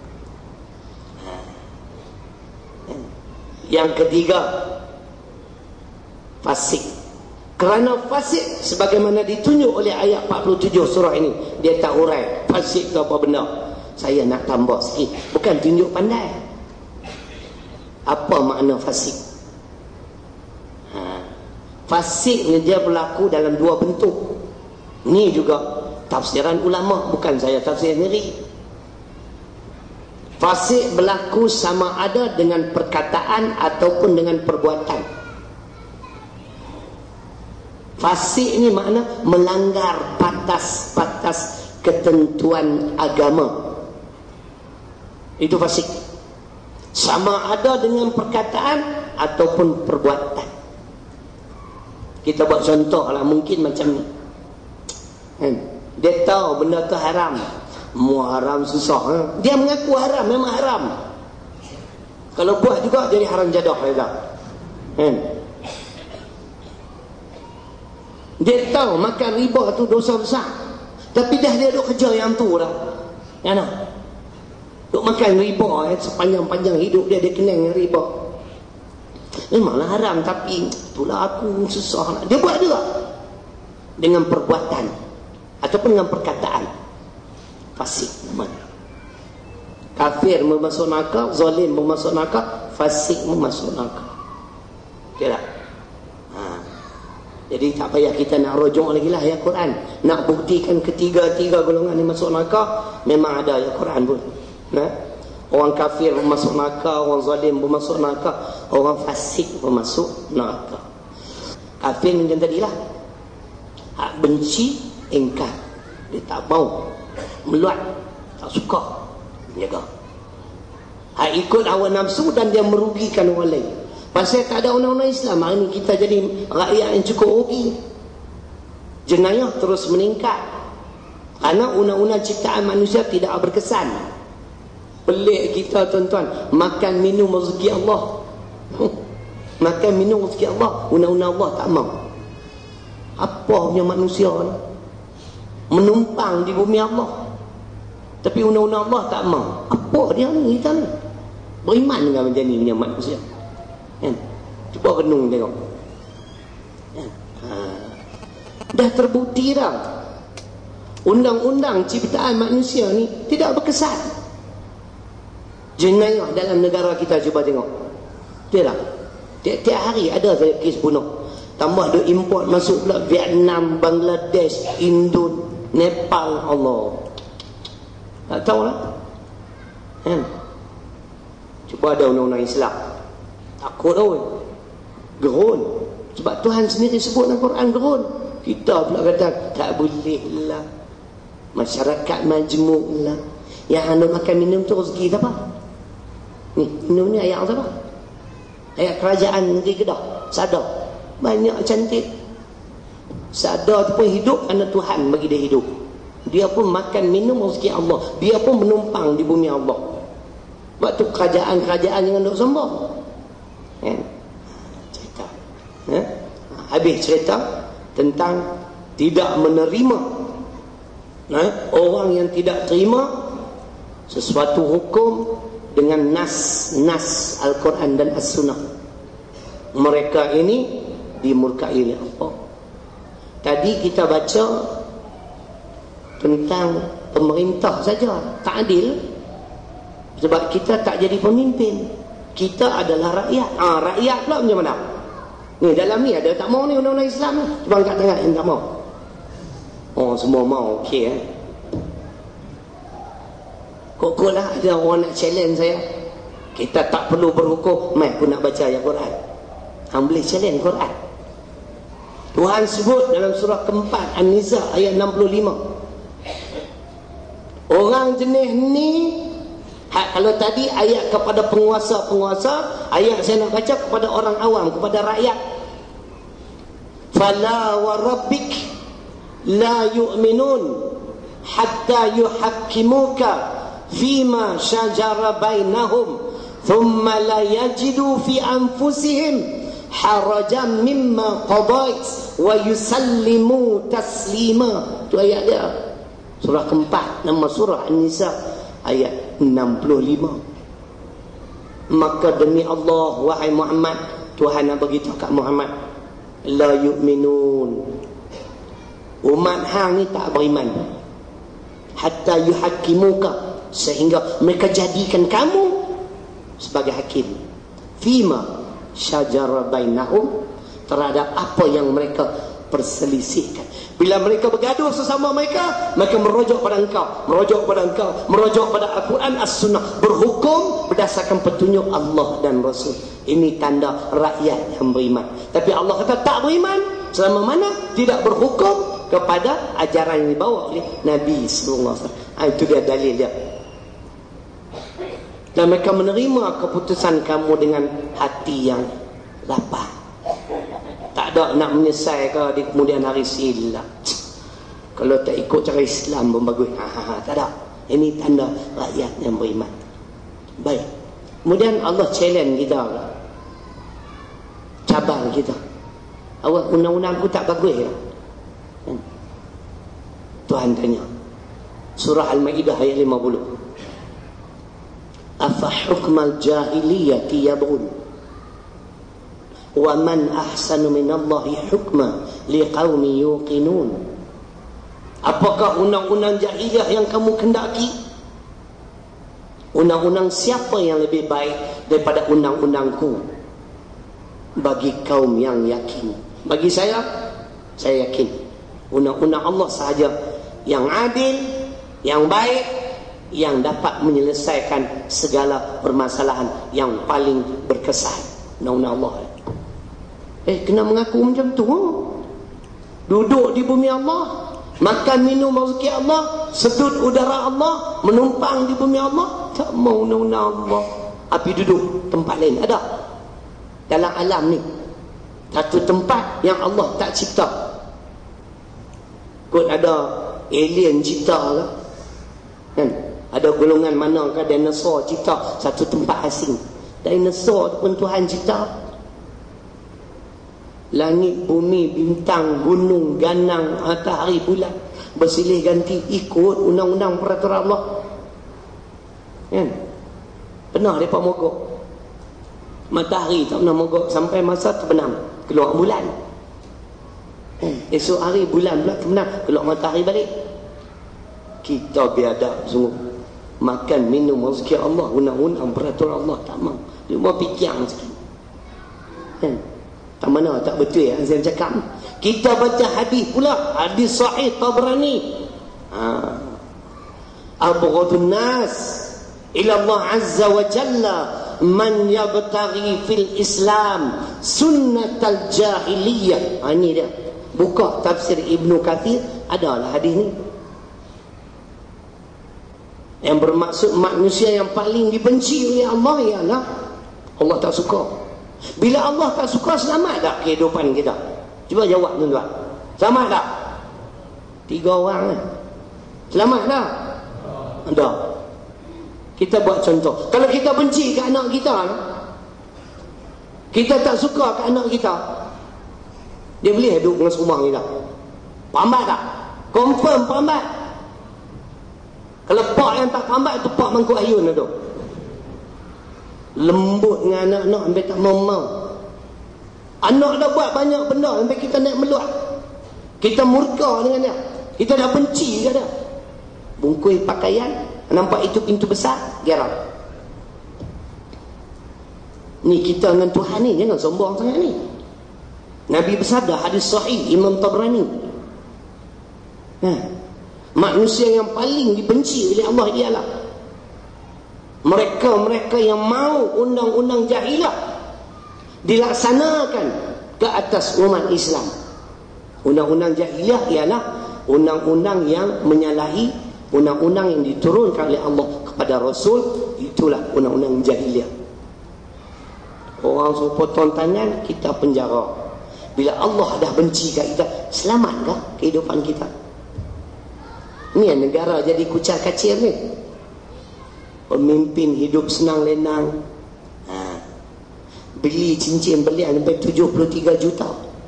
Yang ketiga, fasik. Kerana fasik, sebagaimana ditunjuk oleh ayat empat puluh tujuh surah ini, dia tak urai fasik itu apa benda. Saya nak tambah sikit, bukan tunjuk pandai. Apa makna fasik? Ha. Fasik ni dia berlaku dalam dua bentuk. Ni juga tafsiran ulama, bukan saya tafsir sendiri. Fasik berlaku sama ada dengan perkataan ataupun dengan perbuatan. Fasik ni makna melanggar batas-batas ketentuan agama. Itu fasik. Sama ada dengan perkataan ataupun perbuatan. Kita buat contoh lah, mungkin macam ni. Dia tahu benda tu haram. Mu haram susah. Ha? Dia mengaku haram, memang haram. Kalau buat juga jadi haram jadah. Hmm. Dia tahu makan riba tu dosa besar, tapi dah dia duk kerja yang tu dah. Ya nak? Duk makan riba eh, sepanjang-panjang hidup dia, dia kenal dengan riba. Memanglah haram, tapi itulah aku susah nak. Dia buat juga dengan perbuatan ataupun dengan perkataan. Fasik namanya. Kafir memasuk neraka, zalim memasuk neraka, fasik memasuk neraka. Okey tak? Ha. Jadi tak payah kita nak rujuk lagi lah ayat Quran. Nak buktikan ketiga-tiga golongan yang masuk neraka, memang ada ayat Quran pun. Nah, orang kafir masuk neraka, orang zalim masuk neraka, orang fasik masuk neraka. Kafir macam tadilah, hak benci, ingkar, dia tak mau, meluat, tak suka, menjaga. Hak ikut hawa nafsu dan dia merugikan orang lain. Pasal tak ada undang-undang Islam, hari ni kita jadi rakyat yang cukup rugi. Jenayah terus meningkat kerana undang-undang ciptaan manusia tidak berkesan. Pelik kita tuan-tuan, makan minum rezeki Allah. Makan minum rezeki Allah, undang-undang Allah tak mau. Apa punya manusia ni menumpang di bumi Allah, tapi undang-undang Allah tak mau. Apa dia ni kita ni? Beriman dengan macam ni punya manusia. Kan? Cuba renung tengok. Kan? Ha. Dah terbukti dah undang-undang ciptaan manusia ni tidak berkesan. Jenayah dalam negara kita cuba tengok. Dia lah. Tiap-tiap hari ada saja kes bunuh. Tambah dia import masuk pula Vietnam, Bangladesh, Indon, Nepal. Allah. Tak tahulah. Kan? Cuba ada undang-undang Islam. Takut tau. Gerun. Sebab Tuhan sendiri sebut dalam Quran gerun. Kita pula kata tak boleh lah. Masyarakat majmuk lah. Yang anda makan minum tu rezeki siapa? Ni, minum ni ayat siapa? Ayat kerajaan negeri Kedah. Sadar. Banyak cantik. Sadar tu pun hidup kerana Tuhan bagi dia hidup. Dia pun makan minum rezeki Allah. Dia pun menumpang di bumi Allah. Sebab tu kerajaan-kerajaan jangan duk sombong. Kan? Cerita. Eh? Habis cerita tentang tidak menerima. Eh? Orang yang tidak terima sesuatu hukum dengan nas-nas Al-Quran dan As-Sunnah, mereka ini dimurkai oleh Allah. Tadi kita baca tentang pemerintah saja. Tak adil. Sebab kita tak jadi pemimpin. Kita adalah rakyat. Ah, rakyat pula macam mana? Ni dalam ni ada tak mau ni undang-undang Islam ni. Cuba angkat tangan yang tak mau. Oh, semua mau. Okey eh. Kok lah ada orang nak challenge saya. Kita tak perlu berhukum. Mai aku nak baca ayat Quran. Hang boleh challenge Quran. Tuhan sebut dalam surah keempat An-Nisa ayat enam puluh lima. Orang jenis ni, ha, kalau tadi ayat kepada penguasa-penguasa, ayat saya nak baca kepada orang awam, kepada rakyat. Fala wa rabbik la yu'minun hatta yuhakkimuka fima syajara bainahum thumma la yajidu fi anfusihim harajan mimma qadait wa yusallimu taslima. Tu ayat dia, surah keempat, nama surah An-Nisa ayat enam puluh lima. Maka demi Allah wahai Muhammad, Tuhan nak beritahu kat Muhammad, la yu'minun, umat hang ni tak beriman, hatta yuhakkimuka, sehingga mereka jadikan kamu sebagai hakim, fima syajara bainahum, terhadap apa yang mereka perselisihkan. Bila mereka bergaduh sesama mereka, mereka merujuk pada engkau, merujuk pada engkau, merujuk pada Al-Quran, As-Sunnah, berhukum berdasarkan petunjuk Allah dan Rasul. Ini tanda rakyat yang beriman. Tapi Allah kata tak beriman selama mana tidak berhukum kepada ajaran yang dibawa oleh Nabi sallallahu alaihi wasallam. Ha, itu dia dalil dia. Dan mereka menerima keputusan kamu dengan hati yang lapang. Tak ada nak menyesal ke di kemudian hari silam. Kalau tak ikut cara Islam pun bagus. Ha, ha, ha, tak ada. Ini tanda rakyat yang beriman. Baik. Kemudian Allah challenge kita, cabar kita. Awak undang-undang aku tak bagus ya? Tuhan tanya. Surah Al-Ma'idah ayat lima puluh. Afa hukmal jahiliyati yabghun wa man ahsanu minallahi hukma liqaumin yuqinun. Apakah undang-undang jahiliyah yang kamu kendaki? Undang-undang siapa yang lebih baik daripada undang-undangku bagi kaum yang yakin? Bagi saya, saya yakin undang-undang Allah sahaja yang adil, yang baik, yang dapat menyelesaikan segala permasalahan yang paling berkesan. Undang-undang Allah. Eh, kena mengaku macam tu. Duduk di bumi Allah, makan minum rezeki Allah, sedut udara Allah, menumpang di bumi Allah. Tak mau undang-undang Allah, api duduk tempat lain. Ada dalam alam ni satu tempat yang Allah tak cipta. Kot ada alien cipta ke kan? Ada golongan mana ke dinosaur cipta satu tempat asing. Dinosaur pun Tuhan cipta. Langit, bumi, bintang, gunung, ganang, matahari, bulan bersilih ganti ikut undang-undang peraturan Allah kan? Pernah mereka mogok. Matahari tak pernah mogok sampai masa terbenam, keluar bulan. Esok hari bulan pula terbenam, keluar matahari balik. Kita biadab sungguh. Makan minum rezeki Allah, undang-undang peraturan Allah tak mau. Dia mau pikiang sikit kan? Tak mana tak betul yang saya cakap. Kita baca hadis pula, hadis sahih Tabrani. Ha. Abghadun nas ila Allah azza wa jalla man yabtaghi fil Islam sunnatal jahiliyah. Ha, ini dia. Buka tafsir Ibnu Kathir, adalah hadis ni. Yang bermaksud manusia yang paling dibenci oleh Allah ialah Allah tak suka. Bila Allah tak suka, selamat tak kehidupan kita? Cuba jawab tuan-tuan. Selamat tak? Tiga orang kan? Selamat tak? Tak. Kita buat contoh. Kalau kita benci ke anak kita, kita tak suka ke anak kita, dia boleh duduk dengan rumah kita? Pambat tak? Confirm pambat. Kalau pak yang tak pambat, itu pak mangkuk ayun tu. Lembut dengan anak-anak sampai tak mau-mau. Anak dah buat banyak benda sampai kita nak meluat. Kita murka dengan dia. Kita dah benci ke dia. bungkus pakaian, nampak itu pintu besar, gerap. Ni kita dengan Tuhan ni, jangan sombong sangat ni. Nabi bersabda, hadis sahih Imam Tabrani, ha, manusia yang paling dibenci oleh Allah ialah mereka-mereka yang mau undang-undang jahilah dilaksanakan ke atas umat Islam. Undang-undang jahiliah ialah undang-undang yang menyalahi undang-undang yang diturunkan oleh Allah kepada Rasul. Itulah undang-undang jahiliah. Orang suruh potong tangan, kita penjara. Bila Allah dah benci kat kita, selamatkah kehidupan kita? Ni yang negara jadi kucar kacir ni. Pemimpin hidup senang lenang, ha, beli cincin belian sampai tujuh puluh tiga juta.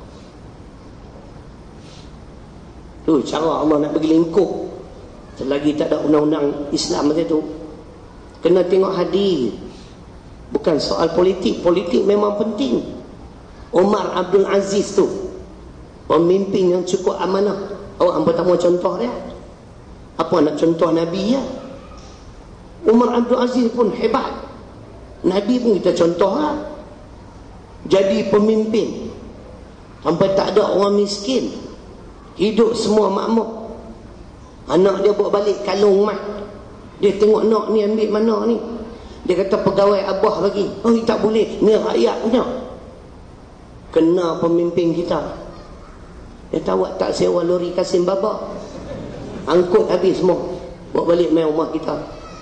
Tu cara Allah nak bagi lingkup. Selagi tak ada undang-undang Islam macam tu, kena tengok hadis. Bukan soal politik. Politik memang penting. Umar Abdul Aziz tu pemimpin yang cukup amanah. Awak hampa tak mau contoh dia? Apa nak contoh Nabi ya? Umar Abdul Aziz pun hebat. Nabi pun kita contoh lah. Jadi pemimpin, sampai tak ada orang miskin, hidup semua makmur. Anak dia bawa balik kalung mat. Dia tengok nak ni ambil mana ni. Dia kata pegawai abah lagi. Oh tak boleh, ni rakyat punya. Kena pemimpin kita. Dia tahu tak sewa lori Kasim Baba, angkut habis semua, bawa balik main rumah kita.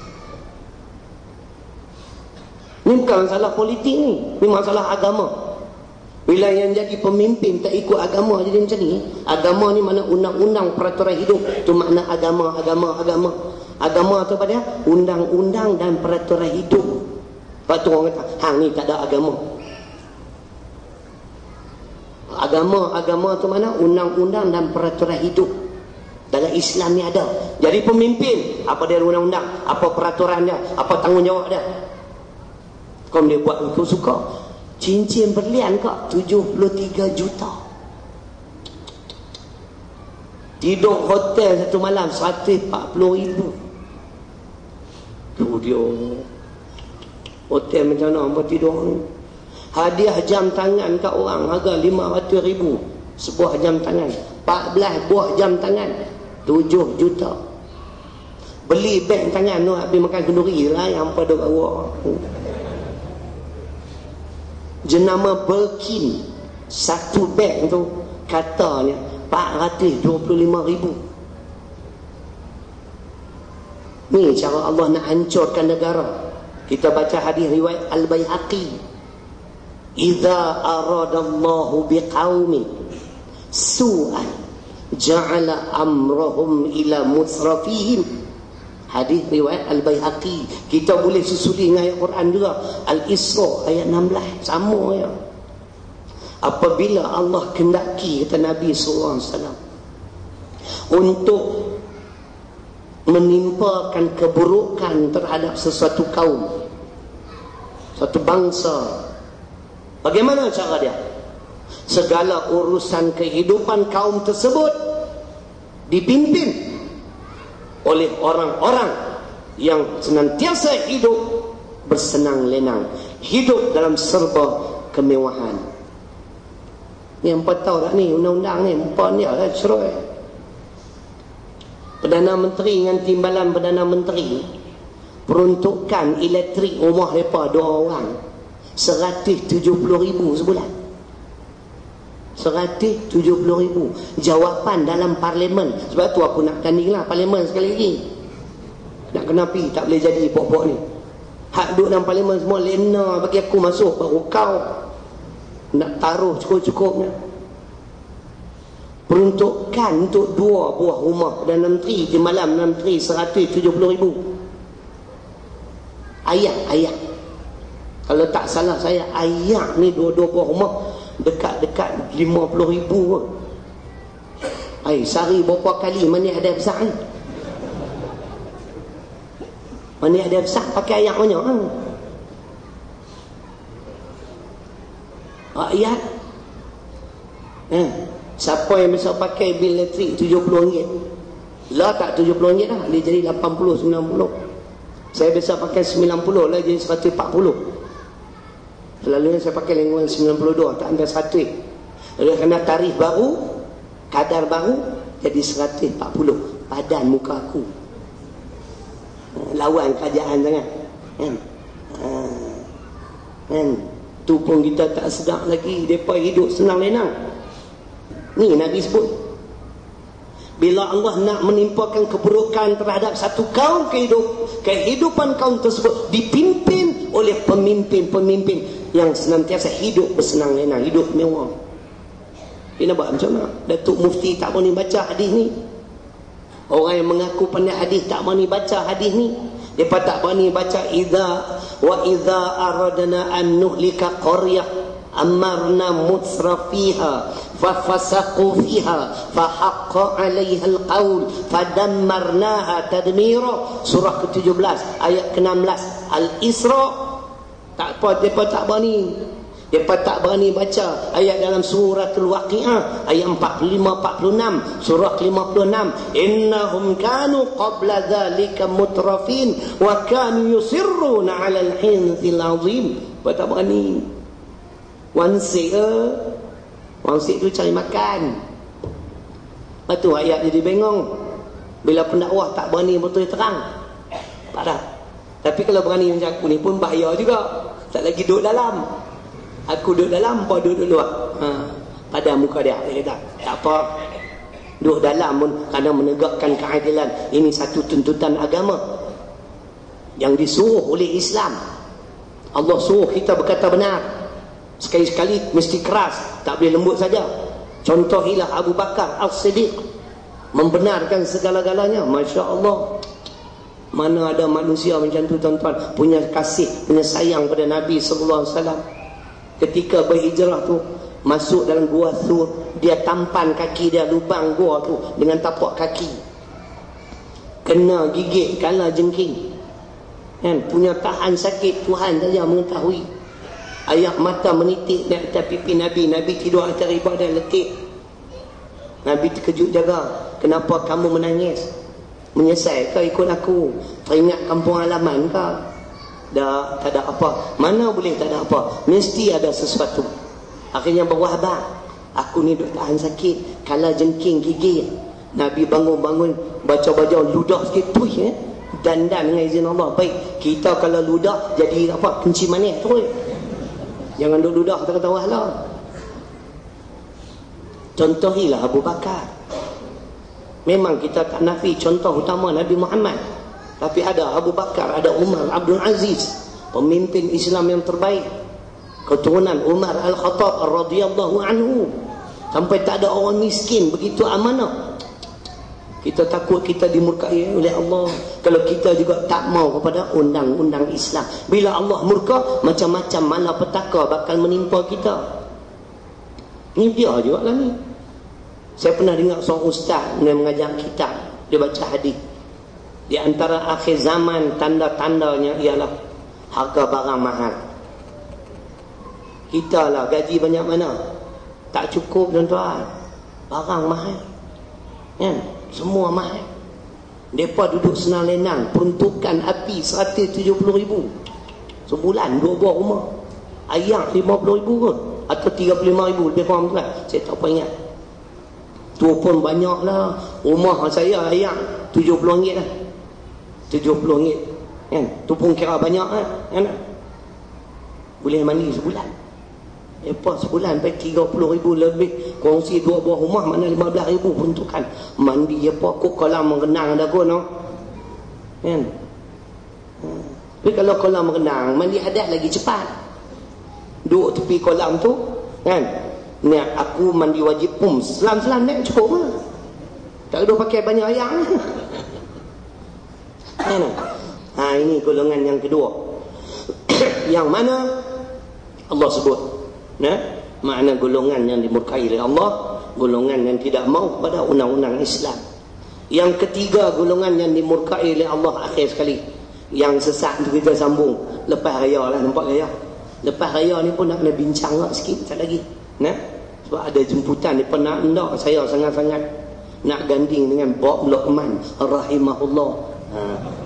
Ni bukan masalah politik ni, ni masalah agama. Bila yang jadi pemimpin tak ikut agama jadi macam ni. Agama ni mana undang-undang peraturan hidup, tu makna agama, agama, agama. Agama tu pada undang-undang dan peraturan hidup. Lepas tu orang kata, hang ni tak ada agama. Agama, agama tu mana undang-undang dan peraturan hidup. Dalam Islam ni ada. Jadi pemimpin, apa dia undang-undang, apa peraturan dia, apa tanggungjawab dia. Kalau dia buat itu suka. Cincin berlian kak tujuh puluh tiga juta. Tidur hotel satu malam seratus empat puluh ribu. Tu dia hotel macam mana buat tidur ni. Hadiah jam tangan kat orang harga lima ratus ribu. Sebuah jam tangan, empat belas buah jam tangan, tujuh juta. Beli beg tangan tu habis makan kenduri lah yang pada bawa. Jenama Birkin, satu beg tu katanya empat ratus dua puluh lima ribu. Ni cara Allah nak hancurkan negara. Kita baca hadis riwayat Al-Baihaqi, idza aradallahu biqaumin su'an ja'ala amrahum ila musrafihim. Hadis riwayat Al-Baihaqi. Kita boleh susuli dengan ayat Quran juga, Al-Isra ayat enam belas, sama ya. Apabila Allah kendaki, kata Nabi sallallahu alaihi wasallam, untuk menimpakan keburukan terhadap sesuatu kaum, satu bangsa, bagaimana cara dia? Segala urusan kehidupan kaum tersebut dipimpin oleh orang-orang yang senantiasa hidup bersenang lenang, hidup dalam serba kemewahan. Ni hampa tahu tak ni undang-undang ni hampa ni lah cerai. Perdana Menteri dengan timbalan Perdana Menteri peruntukan elektrik rumah mereka dua orang seratus tujuh puluh ribu sebulan. Seratus tujuh puluh ribu. Jawapan dalam parlimen. Sebab tu aku nak tanding lah parlimen sekali lagi. Nak kena pergi, tak boleh jadi pokok ni. Hak duduk dalam parlimen semua lena bagi aku masuk, baru kau nak taruh cukup-cukupnya. Peruntukan untuk dua buah rumah dan menteri di malam menteri seratus tujuh puluh ribu. Ayat-ayat. Kalau tak salah saya, ayat ni dua-dua buah rumah dekat-dekat lima puluh ribu pun. Ay, sehari berapa kali mana ada besar ni? Mana ada besar pakai ayat banyak kan? Ayat. Eh, siapa yang bisa pakai bil elektrik tujuh puluh ringgit? Lah tak tujuh puluh ringgit dah, dia jadi lapan puluh, sembilan puluh. Saya biasa pakai sembilan puluh lah, jadi seratus empat puluh. Selalunya saya pakai lingkungan sembilan puluh dua, tak sampai seratus. Oleh kerana tarikh baru, kadar baru, jadi seratus empat puluh. Padan muka aku. Lawan kerajaan sangat. Kan? Ha. Kan? Tu pun kita tak sedap lagi. Mereka hidup senang lenang. Ni Nabi sebut. Bila Allah nak menimpakan keburukan terhadap satu kaum, kehidup, kehidupan kaum tersebut dipimpin oleh pemimpin-pemimpin yang senantiasa hidup bersenang lenang, hidup mewah. Dia nak buat macam mana? Datuk Mufti tak berani baca hadis ni. Orang yang mengaku pandai hadis tak berani baca hadis ni. Mereka tak berani baca idza wa idza aradna an nuhlika qaryah amarna mutrafiha fafasaqu fiha fahaqqa 'alaiha alqaul fadammarnaha tadmira. Surah ke tujuh belas ayat ke enam belas Al-Isra. Tak apa, mereka tak berani. Mereka tak berani baca ayat dalam surah Al-Waqi'ah ayat empat puluh lima empat puluh enam, surah ke lima puluh enam, innahum kanu qabla dzalika mutrafin wa kanu yusirruna 'ala al-hinthil 'azim. Mereka tak berani. Wansik ke? Wansik tu cari makan. Lepas tu ayat jadi bengong. Bila pendakwah tak berani betul terang. Tak ada. Tapi kalau berani macam aku ni pun bahaya juga. Tak lagi duduk dalam. Aku duduk dalam, apa duduk luar? Ha, pada muka dia. Dia kata, tak apa. Duduk dalam pun kerana menegakkan keadilan. Ini satu tuntutan agama yang disuruh oleh Islam. Allah suruh kita berkata benar. Sekali-sekali mesti keras, tak boleh lembut saja. Contohilah Abu Bakar As-Siddiq membenarkan segala-galanya. Masya Allah. Mana ada manusia macam tu tuan-tuan, punya kasih, punya sayang pada Nabi sallallahu alaihi wasallam. Ketika berhijrah tu, masuk dalam gua Thur, dia tampan kaki dia lubang gua tu dengan tapak kaki. Kena gigit kala jengking. Kan? Punya tahan sakit, Tuhan saja mengetahui. Air mata menitik di atas pipi Nabi. Nabi tidur atas riba dan letih. Nabi terkejut jaga. Kenapa kamu menangis? Menyesal ke ikut aku? Teringat kampung halaman ke? Dah, tak ada apa. Mana boleh tak ada apa? Mesti ada sesuatu. Akhirnya berwahbah. Aku ni duk tahan sakit. Kala jengking gigit. Nabi bangun-bangun, baca-baca ludah sikit. Tuih eh? Dandan dengan izin Allah. Baik, kita kalau ludah jadi apa? Kencing manis terus. Jangan duk ludah kata-kata wahlah. Contohilah Abu Bakar. Memang kita tak nafi contoh utama Nabi Muhammad. Tapi ada Abu Bakar, ada Umar Abdul Aziz, pemimpin Islam yang terbaik, keturunan Umar Al-Khattab radhiyallahu anhu. Sampai tak ada orang miskin begitu amanah. Kita takut kita dimurkai oleh Allah kalau kita juga tak mau kepada undang-undang Islam. Bila Allah murka, macam-macam malapetaka bakal menimpa kita. Ini dia juga lah ni. Saya pernah dengar seorang ustaz yang mengajar kitab, dia baca hadis. Di antara akhir zaman tanda-tandanya ialah harga barang mahal. Kita lah gaji banyak mana? Tak cukup tuan-tuan. Barang mahal. Kan? Semua mahal. Mereka duduk senang lenang. Peruntukan api seratus tujuh puluh ribu. Sebulan dua buah rumah. Ayak lima puluh ribu kot. Atau tiga puluh lima ribu. Lebih kurang tuan. Saya tak apa ingat. Tu pun banyak lah. Rumah saya ayak tujuh puluh ringgit lah. tujuh puluh ringgit. Kan? Tu pun kira banyak lah. Kan? Boleh mandi sebulan. Lepas sebulan sampai tiga puluh ribu lebih. Kongsi dua buah rumah mana lima belas ribu peruntukan. Mandi apa kok kolam renang dah kot no? Kan? Hmm. Tapi kalau kolam renang mandi hadas lagi cepat. Duduk tepi kolam tu kan? Ni aku mandi wajib pum selam-selam naik cukup lah. Tak ada pakai banyak air. Kan? Ha, ini golongan yang kedua. Yang mana Allah sebut, nah, makna golongan yang dimurkai oleh Allah, golongan yang tidak mau pada undang-undang Islam. Yang ketiga golongan yang dimurkai oleh Allah akhir sekali. Yang sesat tu kita sambung lepas raya lah, nampak raya. Lepas raya ni pun nak kena bincang lah sikit tak lagi. Nah, sebab ada jemputan ni pernah ndak saya sangat-sangat. nak ganding dengan Bob Luqman rahimahullah. Ha.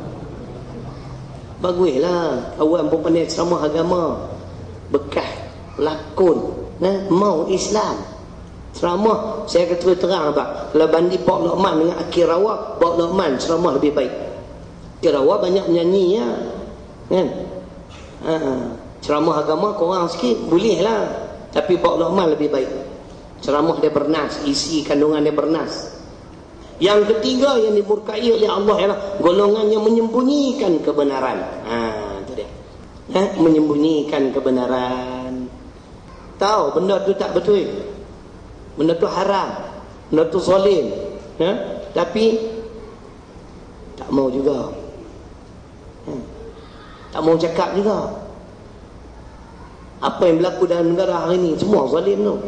Baguslah kawan pun pandai ceramah agama, bekas lakon, nah, mau Islam ceramah. Saya kata terang abang, kalau banding Bob Luqman dengan Akhil Rawak, Bob Luqman ceramah lebih baik. Akhil Rawak banyak menyanyi ya, kan? Ha. Ceramah agama korang sikit boleh lah, tapi Bob Luqman lebih baik. Ceramah dia bernas, isi kandungan dia bernas. Yang ketiga yang dimurkai oleh Allah ialah golongan yang menyembunyikan kebenaran. Ha, itu dia. Ha, menyembunyikan kebenaran. Tahu benda tu tak betul. Benda tu haram. Benda tu zalim. Ha? Tapi tak mau juga. Ha? Tak mau cakap juga. Apa yang berlaku dalam negara hari ini semua zalim tu.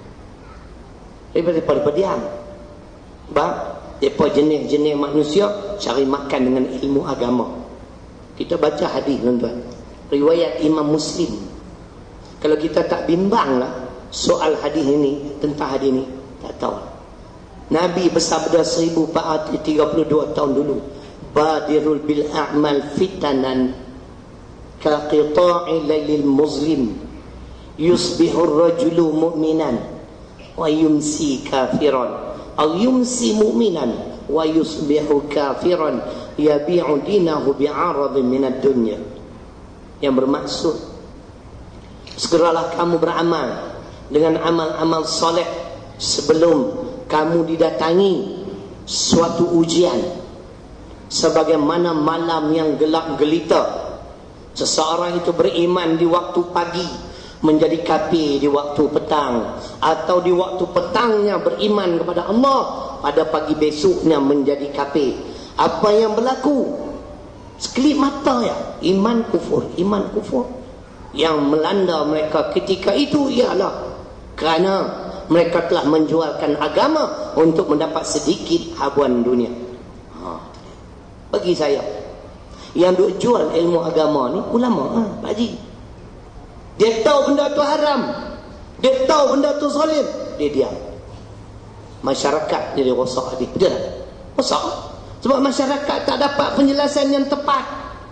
Daripada diam. Sebab mereka jenis-jenis manusia cari makan dengan ilmu agama. Kita baca hadis tuan-tuan, riwayat Imam Muslim. Kalau kita tak bimbang lah soal hadis ini, tentang hadis ini, tak tahu. Nabi bersabda seribu empat ratus tiga puluh dua tahun dulu, badirul bil a'mal fitanan ka qita'i lailil muslim yusbihur rajulu mu'minan wa yumsi kafiran aw yumsi mu'minan wa yusbihu kafiran yabi'u dinahu bi'aradin minad dunya. Yang bermaksud, segeralah kamu beramal dengan amal-amal soleh sebelum kamu didatangi suatu ujian. Sebagaimana malam yang gelap gelita, seseorang itu beriman di waktu pagi menjadi kafir di waktu petang, atau di waktu petangnya beriman kepada Allah, pada pagi besoknya menjadi kafir. Apa yang berlaku? Sekelip mata ya, iman kufur, iman kufur. Yang melanda mereka ketika itu ialah kerana mereka telah menjualkan agama untuk mendapat sedikit habuan dunia. Ha. Bagi saya, yang duk jual ilmu agama ni ulama, ha, Pak Haji. Dia tahu benda tu haram, dia tahu benda tu zalim, dia diam. Masyarakat jadi rosak dia. Betul tak? Rosak. Sebab masyarakat tak dapat penjelasan yang tepat.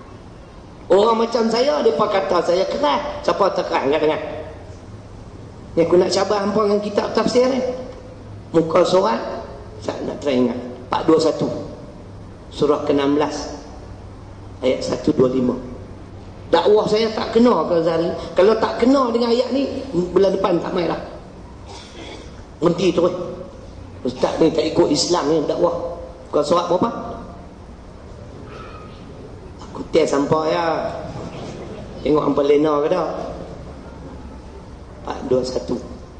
Orang macam saya, dia kata saya keras. Siapa tak keras? Angkat tangan. Ni aku nak cabar hampa dengan kitab tafsir ni. Muka surat, saya nak try ingat. empat dua satu. Surah ke enam belas. Ayat seratus dua puluh lima. Dakwah saya tak kena ke Zahri. Kalau tak kena dengan ayat ni, bulan depan tak main lah. Berhenti terus. Ustaz ni tak ikut Islam ni dakwah. Bukan surat berapa? Aku test sampai ya. Tengok hampa lena ke tak? empat dua satu.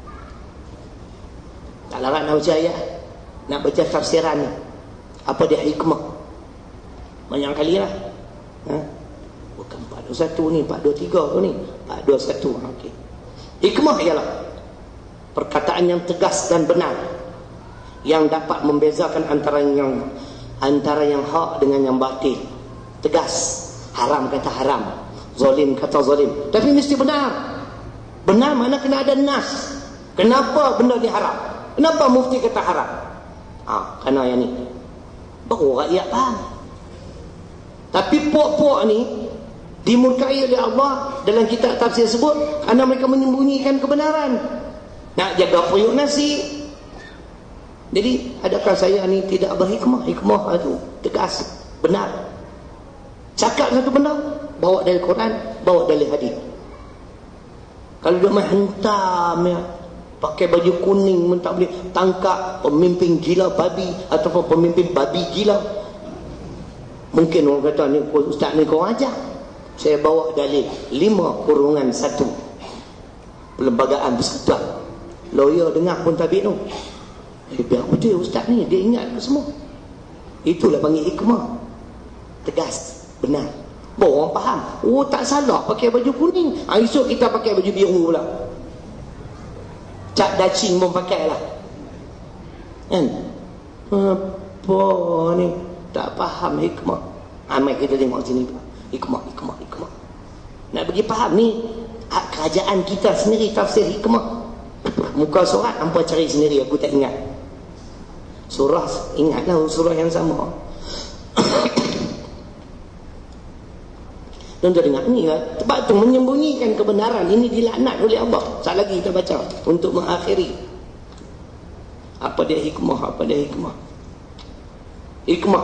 Tak larat nak baca ayat. Nak baca tafsiran ni. Apa dia hikmah? Banyak kali lah. Ha? Bukan empat dua satu ni, empat dua tiga tu ni, empat dua satu. Okey. Hikmah ialah perkataan yang tegas dan benar, yang dapat membezakan antara yang antara yang hak dengan yang batil. Tegas, haram kata haram, zalim kata zalim, tapi mesti benar. Benar mana kena ada nas. Kenapa benda ni haram? Kenapa mufti kata haram? Ah, ha, kerana yang ni baru rakyat faham. Tapi puak-puak ni dimurkai oleh Allah dalam kitab tafsir sebut kerana mereka menyembunyikan kebenaran, nak jaga periuk nasi. Jadi adakah saya ni tidak berhikmah? Hikmah itu tegas, benar. Cakap satu benda, bawa dari Quran, bawa dari hadis. Kalau dia main hentam ya, pakai baju kuning pun tak boleh tangkap pemimpin gila babi ataupun pemimpin babi gila. Mungkin orang kata ni ustaz ni kau ajar. Saya bawa dalil lima kurungan satu Perlembagaan Persekutuan. Lawyer dengar pun tabik tu. Eh, biar betul ustaz ni, dia ingat ke semua. Itulah panggil hikmah. Tegas, benar. Bawa orang faham. Oh, tak salah pakai baju kuning. Ha, esok kita pakai baju biru pula. Cap dacing pun pakai lah. Kan? Apa ni? Tak faham hikmah. Amai kita tengok sini. Hikmah, hikmah, hikmah. Nak bagi faham ni, hak kerajaan kita sendiri tafsir hikmah. Muka surat, hampa cari sendiri, aku tak ingat. Surah, ingatlah surah yang sama. Dan dia dengar ni lah, sebab tu menyembunyikan kebenaran ini dilaknat oleh Allah. Sekali lagi kita baca untuk mengakhiri. Apa dia hikmah? Apa dia hikmah? Hikmah,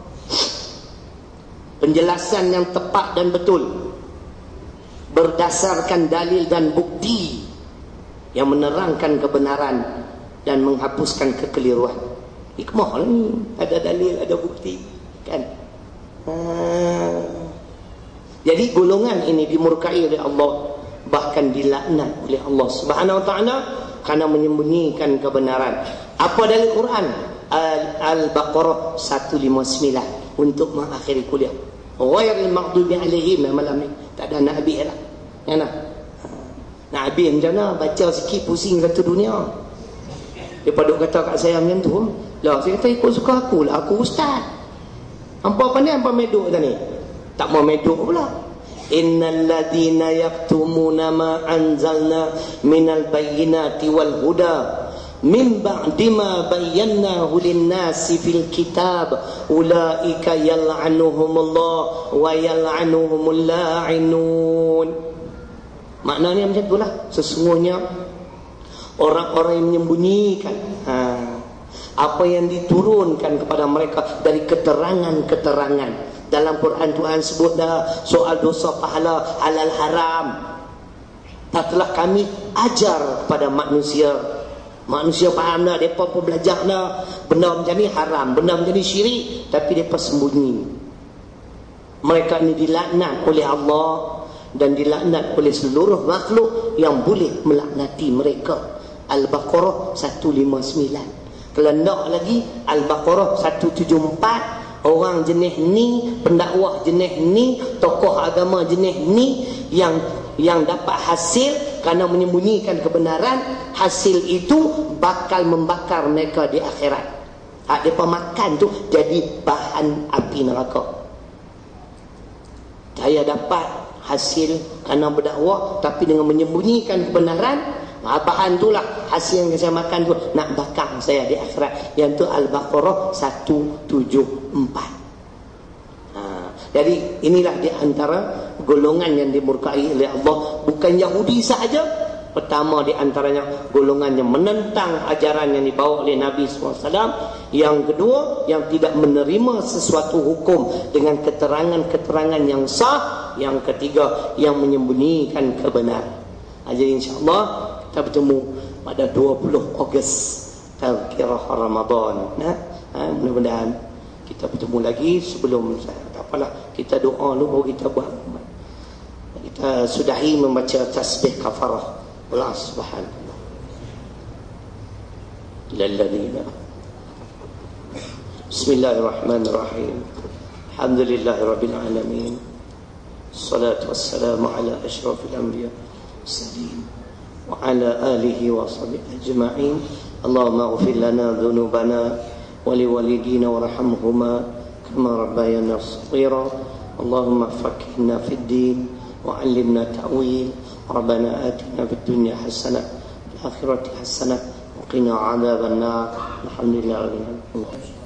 penjelasan yang tepat dan betul berdasarkan dalil dan bukti yang menerangkan kebenaran dan menghapuskan kekeliruan. Hikmah lah ni, ada dalil, ada bukti, kan? Ha. Jadi golongan ini dimurkai oleh Allah, bahkan dilaknat oleh Allah Subhanahu wa taala kerana menyembunyikan kebenaran. Apa dalil Quran? Al-Baqarah seratus lima puluh sembilan untuk mengakhiri kuliah. Ghairil maghdubi alaihim, malam ni tak ada nak habis lah. Ya nah. Nak habis macam mana? Baca sikit pusing satu dunia. Dia paduk kata kat saya macam tu. Lah saya kata ikut suka aku lah, aku ustaz. Hampa pandai hampa meduk tadi. Tak mau meduk pula. Innal ladina yaktumuna ma anzalna minal bayyinati wal huda min ba'di ma bayyanahu lin-nasi fil kitab ulaika yal'anuhumullah wa yal'anuhumul la'inun. Maknanya macam itulah. Sesungguhnya orang-orang yang menyembunyikan ha, apa yang diturunkan kepada mereka dari keterangan-keterangan. Dalam Quran Tuhan sebut dah soal dosa pahala halal haram. Tak telah kami ajar kepada manusia. Manusia faham dah, mereka pun belajar dah. Benda macam ni haram, benda macam ni syirik, tapi mereka sembunyi. Mereka ni dilaknat oleh Allah dan dilaknat oleh seluruh makhluk yang boleh melaknati mereka. Al-Baqarah seratus lima puluh sembilan. Kalau nak lagi Al-Baqarah seratus tujuh puluh empat. Orang jenis ni, pendakwah jenis ni, tokoh agama jenis ni yang yang dapat hasil kerana menyembunyikan kebenaran, hasil itu bakal membakar mereka di akhirat. Hak depa makan tu jadi bahan api neraka. Saya dapat hasil kerana berdakwah tapi dengan menyembunyikan kebenaran, bahan itulah hasil yang saya makan tu nak bakar saya di akhirat. Yang tu Al-Baqarah seratus tujuh puluh empat. Ha, jadi inilah di antara golongan yang dimurkai oleh Allah. Bukan Yahudi sahaja. Pertama di antaranya golongan yang menentang ajaran yang dibawa oleh Nabi sallallahu alaihi wasallam. Yang kedua, yang tidak menerima sesuatu hukum dengan keterangan-keterangan yang sah. Yang ketiga, yang menyembunyikan kebenaran. Jadi insyaAllah kita bertemu pada dua puluh Ogos Tazkirah Ramadan. Nah, ha, mudah-mudahan kita bertemu lagi sebelum saya. Tak apalah, kita doa dulu baru kita buat. Kita sudahi membaca tasbih kafarah. Allah subhanallah. Lalladzina. Bismillahirrahmanirrahim. Alhamdulillahirabbil alamin. Salatu wassalamu ala asyrafil anbiya والمرسلين وعلى آله وصحبه أجمعين. اللهم اغفر لنا ذنوبنا ولوالدينا وارحمهما كما ربيانا صغيرا. اللهم فقهنا في الدين وعلمنا تأويل. ربنا آتنا في الدنيا حسنة وفي الآخرة حسنة وقنا عذاب النار. الحمد لله رب العالمين.